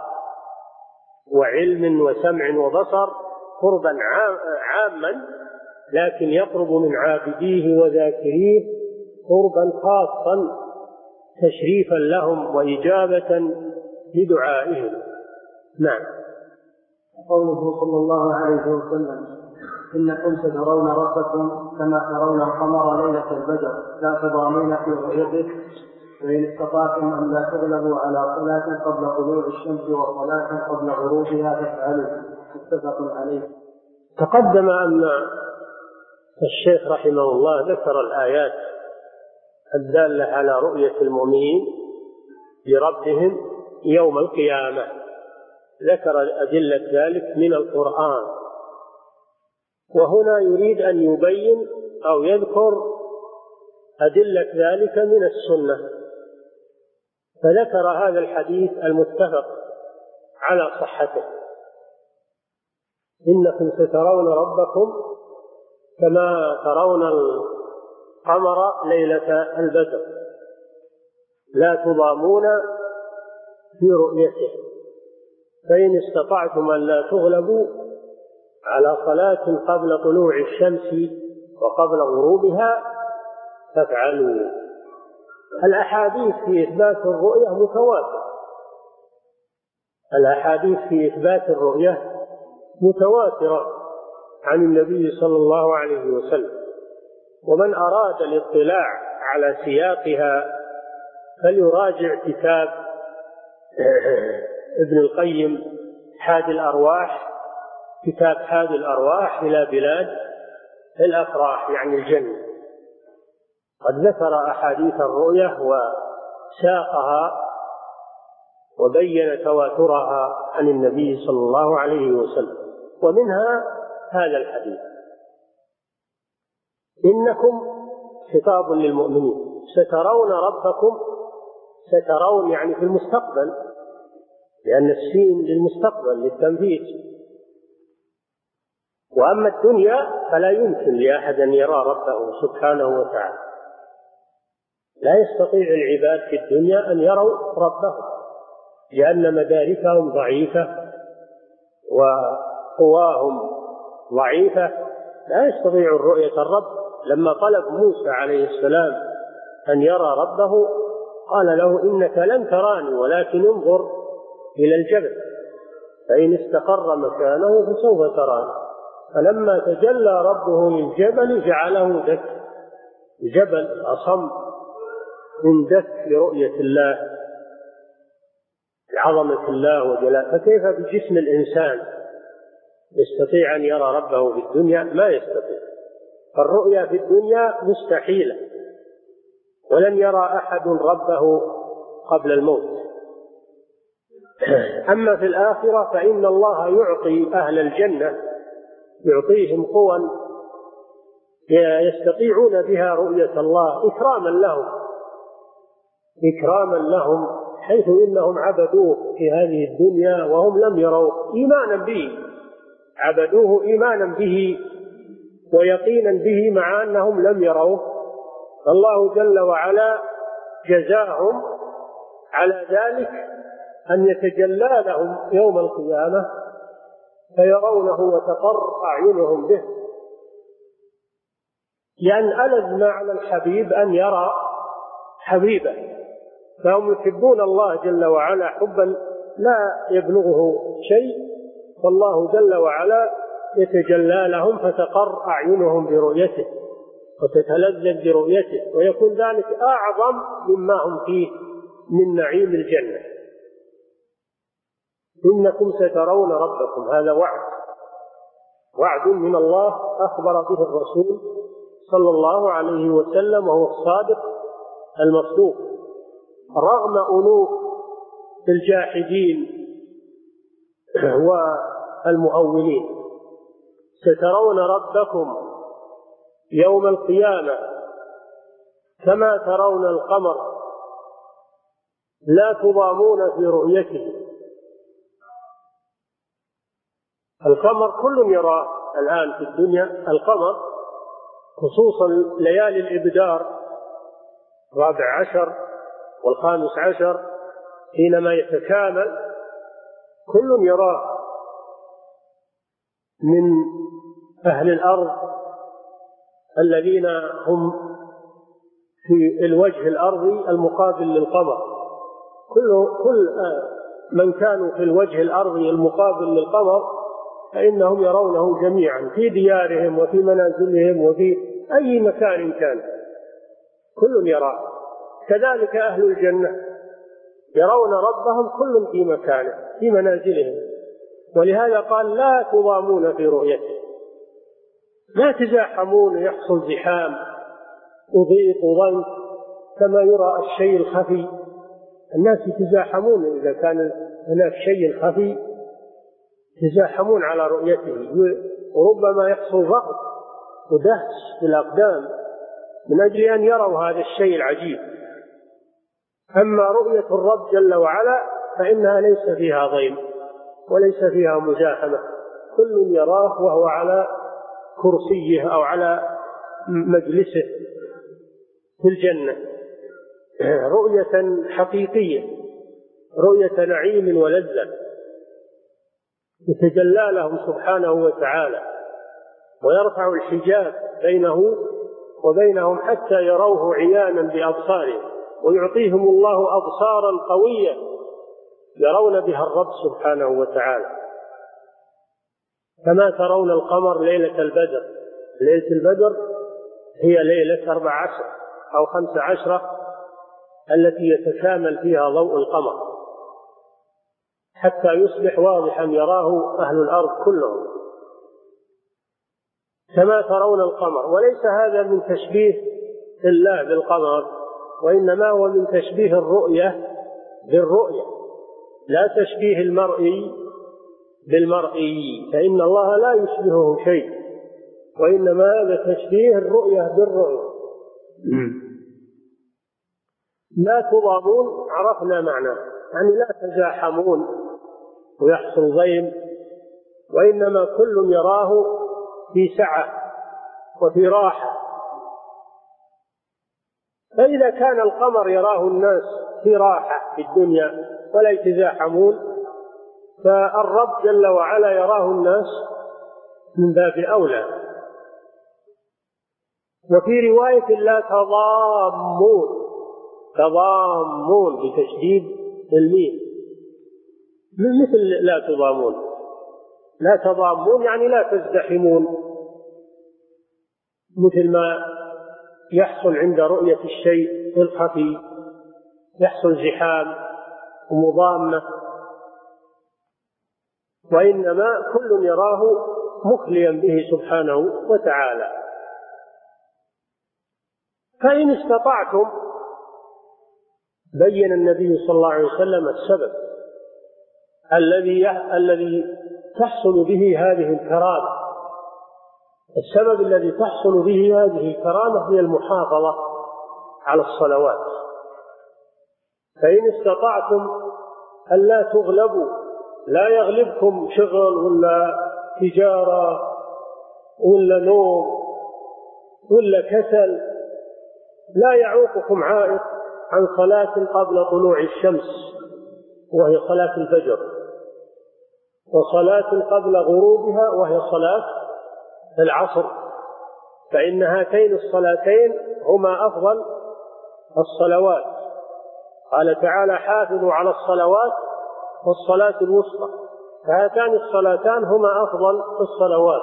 وعلم وسمع وبصر قربا عاما، لكن يقرب من عابديه وذاكريه قربا خاصا تشريفا لهم وإجابة لدعائهم. نعم. قوله صلى الله عليه وسلم إنكم سترون ربكم كما ترون القمر ليلة البدر لا تضامون في رؤيته فإن استطعتم أن لا تغلبوا على صلاة قبل طلوع الشمس وصلاة قبل غروبها فافعلوا. متفق عليه. تقدم أن الشيخ رحمه الله ذكر الآيات الدالة على رؤية المؤمنين لربهم يوم القيامة، ذكر أدلة ذلك من القرآن، وهنا يريد أن يبين أو يذكر أدلة ذلك من السنة، فذكر هذا الحديث المتفق على صحته: إنكم سترون ربكم كما ترون القمر ليلة البدر لا تضامون في رؤيته، فإن استطعتم أن لا تغلبوا على صلاة قبل طلوع الشمس وقبل غروبها فافعلوا. الأحاديث في إثبات الرؤية متواترة، الأحاديث في إثبات الرؤية متواترة عن النبي صلى الله عليه وسلم، ومن أراد الاطلاع على سياقها فليراجع كتاب ابن القيم حادي الأرواح، كتاب حادي الأرواح إلى بلاد الأفراح يعني الجنة، قد ذكر أحاديث الرؤية وساقها وبين تواترها عن النبي صلى الله عليه وسلم، ومنها هذا الحديث: إنكم خطاب للمؤمنين سترون ربكم، سترون يعني في المستقبل، لأن السين للمستقبل للتنفيذ، وأما الدنيا فلا يمكن لأحد أن يرى ربه سبحانه وتعالى، لا يستطيع العباد في الدنيا أن يروا ربهم لأن مداركهم ضعيفة وقواهم ضعيفة، لا يستطيع رؤية الرب. لما طلب موسى عليه السلام أن يرى ربه قال له: إنك لن تراني ولكن انظر إلى الجبل فإن استقر مكانه فسوف تراني. فلما تجلى ربه للجبل جعله دك، الجبل أصم من دك لرؤية الله لعظمة الله وجلاله، فكيف بجسم الإنسان يستطيع أن يرى ربه في الدنيا؟ ما يستطيع. فالرؤيا في الدنيا مستحيلة، ولن يرى أحد ربه قبل الموت. أما في الآخرة فإن الله يعطي أهل الجنة، يعطيهم قوى يستطيعون بها رؤية الله إكراما لهم، إكراما لهم حيث إنهم عبدوه في هذه الدنيا وهم لم يروه إيمانا به، عبدوه إيمانا به ويقينا به مع أنهم لم يروه، فالله جل وعلا جزاهم على ذلك أن يتجلى لهم يوم القيامة فيرونه وتقر أعينهم به، لأن ألذ ما على الحبيب أن يرى حبيبه، فهم يحبون الله جل وعلا حبا لا يبلغه شيء، فالله جل وعلا يتجلى لهم فتقر أعينهم برؤيته وتتلذذ برؤيته، ويكون ذلك أعظم مما هم فيه من نعيم الجنة. إنكم سترون ربكم، هذا وعد، وعد من الله أخبر به الرسول صلى الله عليه وسلم، وهو الصادق المصدوق رغم أنوف الجاحدين والمؤولين. سترون ربكم يوم القيامة كما ترون القمر لا تضامون في رؤيته. القمر كل يرى الآن في الدنيا، القمر خصوصا ليالي الإبدار الرابع عشر والخامس عشر حينما يتكامل كل يراه من أهل الأرض الذين هم في الوجه الأرضي المقابل للقمر، كل كل من كانوا في الوجه الأرضي المقابل للقمر فإنهم يرونه جميعا في ديارهم وفي منازلهم وفي أي مكان كان، كل يراه. كذلك أهل الجنة يرون ربهم كل في مكانه في منازلهم، ولهذا قال لا تضامون في رؤيته، لا تزاحمون يحصل زحام وضيق وضنك كما يرى الشيء الخفي. الناس يتزاحمون إذا كان هناك شيء خفي يتزاحمون على رؤيته، وربما يحصل ضغط ودهس في الأقدام من أجل أن يروا هذا الشيء العجيب. أما رؤية الرب جل وعلا فإنها ليس فيها ضيم وليس فيها مزاحمة، كل يراه وهو على كرسيه أو على مجلسه في الجنة رؤية حقيقية، رؤية نعيم ولذة يتجلى لهم سبحانه وتعالى ويرفع الحجاب بينه وبينهم حتى يروه عيانا بأبصارهم، ويعطيهم الله أبصارا قوية يرون بها الرب سبحانه وتعالى، كما ترون القمر ليلة البدر. ليلة البدر هي ليلة أربع عشر أو خمس عشرة التي يتكامل فيها ضوء القمر حتى يصبح واضحا يراه أهل الأرض كلهم كما ترون القمر. وليس هذا من تشبيه الله بالقمر، وإنما هو من تشبيه الرؤية بالرؤية، لا تشبيه المرئي بالمرئي، فإن الله لا يشبهه شيء، وإنما هذا تشبيه الرؤية بالرؤية. لا تضامون عرفنا معناه، يعني لا تزاحمون ويحصل ضيم، وإنما كل يراه في سعة وفي راحة. فإذا كان القمر يراه الناس في راحة في الدنيا ولا يتزاحمون، فالرب جل وعلا يراه الناس من باب أولى. وفي رواية لا تضامون، تضامون بتشديد الميم، مثل لا تضامون، لا تضامون يعني لا تزدحمون، مثل ما يحصل عند رؤية الشيء الخفي، يحصل زحام ومضامة، وإنما كل يراه مخليا به سبحانه وتعالى. فإن استطعتم، بين النبي صلى الله عليه وسلم السبب الذي الذي تحصل به هذه الكرامة. السبب الذي تحصل به هذه الكرامة هي المحافظة على الصلوات. فإن استطعتم ألا تغلبوا، لا يغلبكم شغل ولا تجارة ولا نوم ولا كسل، لا يعوقكم عائق عن صلاة قبل طلوع الشمس وهي صلاة الفجر، وصلاة قبل غروبها وهي صلاة العصر، فإن هاتين الصلاتين هما أفضل الصلوات. قال تعالى: حافظوا على الصلوات والصلاة الوسطى، فهاتان الصلاتان هما أفضل الصلوات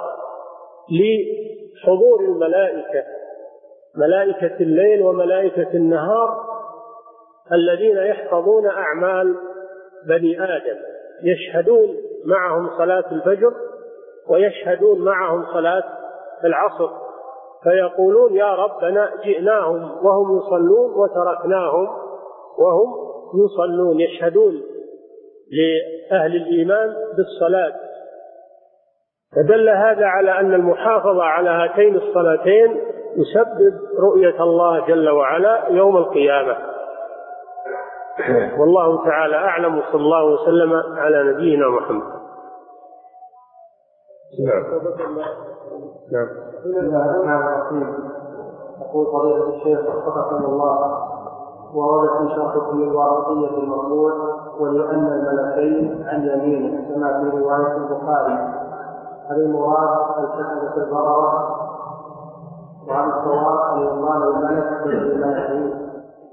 لحضور الملائكة، ملائكة الليل وملائكة النهار، الذين يحفظون أعمال بني آدم، يشهدون معهم صلاة الفجر ويشهدون معهم صلاة العصر، فيقولون: يا ربنا جئناهم وهم يصلون وتركناهم وهم يصلون، يشهدون لأهل الإيمان بالصلاة. فدل هذا على أن المحافظة على هاتين الصلاتين يسبب رؤية الله جل وعلا يوم القيامة. والله تعالى أعلم، وصلى الله وسلم على نبينا محمد. نعم. نعم. بسم الله الرحمن الرحيم. يقول فضيلة الشيخ وفقكم الله: ورد في شرحكم الواسطية المطبوع ولأن الملكين عن يمينه كما في رواية البخاري، هل المراد الكتبة البررة؟ وعن الصواب أن يقال الملك بالملكين؟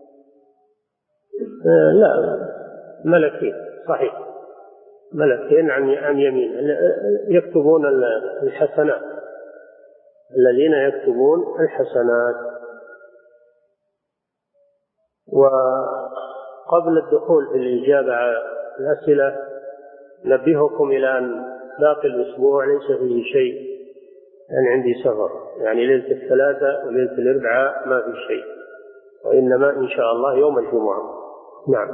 آه لا، ملكين صحيح، ملكين عن يمين يكتبون الحسنات، الذين يكتبون الحسنات. وقبل الدخول في الإجابة على الأسئلة نبهكم إلى أن باقي الأسبوع ليس فيه شيء، أنا عندي سفر، يعني ليلة الثلاثاء وليلة الأربعاء ما في شيء، وإنما إن شاء الله يوم الجمعة. نعم.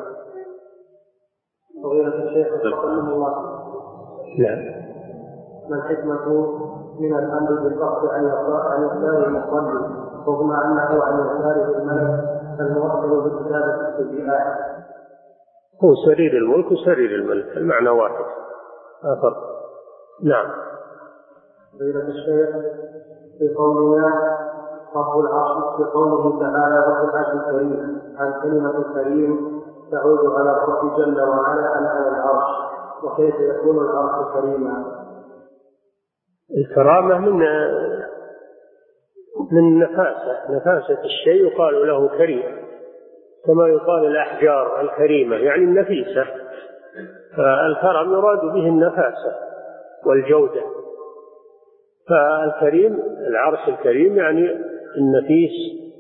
فضيلة الشيخ وفقكم الله. نعم. ما الحكمة من الأمر بالقصد عن يساره المصلي رغم أنه عن يساره الملك الموصل بكتابة السيئات؟ هو سرير الملك وسرير الملك المعنى واحد، لا فرق. نعم. فضيلة الشيخ، في قولنا رب العرش في قوله تعالى رب العرش الكريم، هل كلمة الكريم تعود على الرب جل وعلا أم على العرش؟ وكيف يكون العرش كريما؟ الكرامة من من نفاسة نفاسة الشيء يقال له كريم، كما يقال الأحجار الكريمة يعني النفيسة، فالكرم يراد به النفاسة والجودة. فالكريم العرش الكريم يعني النفيس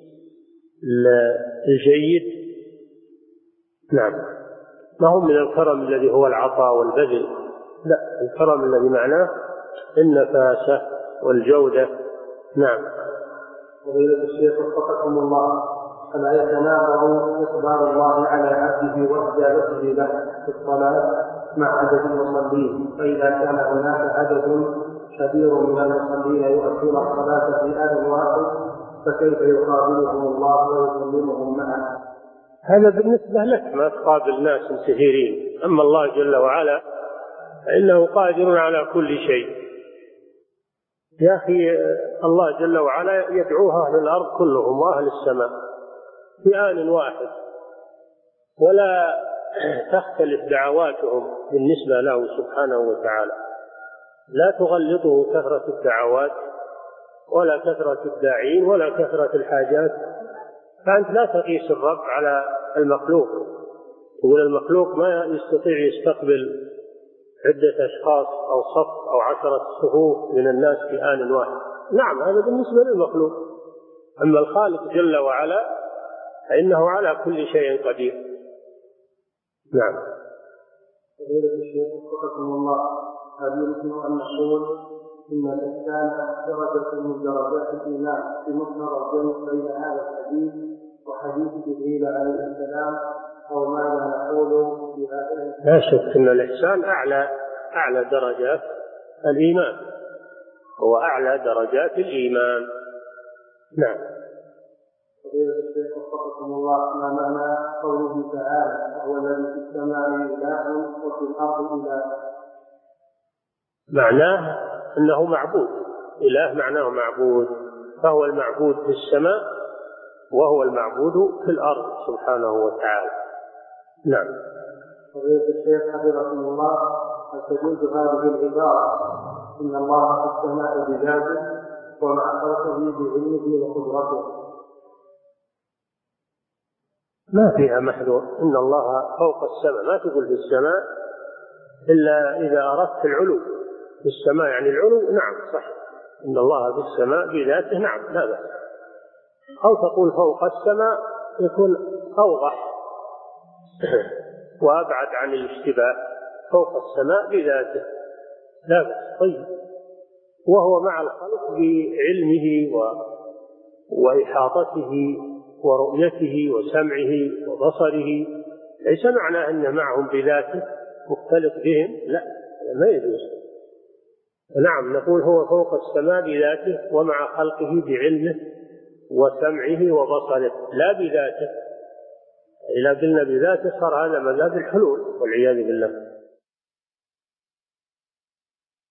الجيد. نعم، ما هو من الكرم الذي هو العطاء والبذل، لا، الكرم الذي معناه النفاسة والجودة. نعم. فضيلة الشيخ وفقكم الله، فلا يتناقض إقبال الله على عبده واستجابته له في الصلاة مع عدد المصلين، فإذا كان هناك عدد كبير من المصلين يؤدون الصلاة في آن واحد فكيف يقابلهم الله ويكلمهم معه؟ هذا بالنسبة لك ما تقابل ناس كثيرين، أما الله جل وعلا فإنه قادر على كل شيء. يا أخي الله جل وعلا يدعوها أهل الأرض كلهم وأهل السماء في آن واحد، ولا تختلف دعواتهم بالنسبة له سبحانه وتعالى، لا تغلطه كثرة الدعوات ولا كثرة الداعين ولا كثرة الحاجات. فأنت لا تقيس الرب على المخلوق، تقول المخلوق ما يستطيع يستقبل عدة أشخاص أو صف أو عشرة صفوف من الناس في آن واحد. نعم، هذا بالنسبة للمخلوق، أما الخالق جل وعلا فإنه على كل شيء قدير. نعم. فضيلة الشيخ وفقكم الله، هل يمكن أن نقول إن الإحسان درجة من درجات الإيمان في مقتضى الجمع بين هذا الحديث وحديث جبريل عليه السلام، أو ماذا نقول بهذا؟ لا شك أن الإحسان أعلى أعلى درجات الإيمان، هو أعلى درجات الإيمان. نعم. فضيلة الشيخ وفقكم الله، ما معنى قوله تعالى هو الذي في السماء إله وفي الأرض إله؟ معناه أنه معبود، إله معناه معبود، فهو المعبود في السماء وهو المعبود في الأرض سبحانه وتعالى. نعم. فضيلة الشيخ حفظكم الله، هل تجوز هذه العبارة إن الله في السماء بذاته ومع خلقه بعلمه وقدرته؟ ما فيها محذور، إن الله فوق السماء، ما تقول في السماء إلا إذا أردت العلو في السماء، يعني العلو. نعم صح، إن الله في السماء بذاته، نعم لا بأس. أو تقول فوق السماء يكون أوضح وأبعد عن الاشتباه، فوق السماء بذاته لا بأس. طيب، وهو مع الخلق بعلمه و... وإحاطته ورؤيته وسمعه وبصره، ليس معنى أن معهم بذاته مختلط بهم، لا، ما يجوز. نعم، نقول هو فوق السماء بذاته ومع خلقه بعلمه وسمعه وبصره، لا بذاته. إذا قلنا بذاته صار هذا مذهب الحلول والعياذ بالله.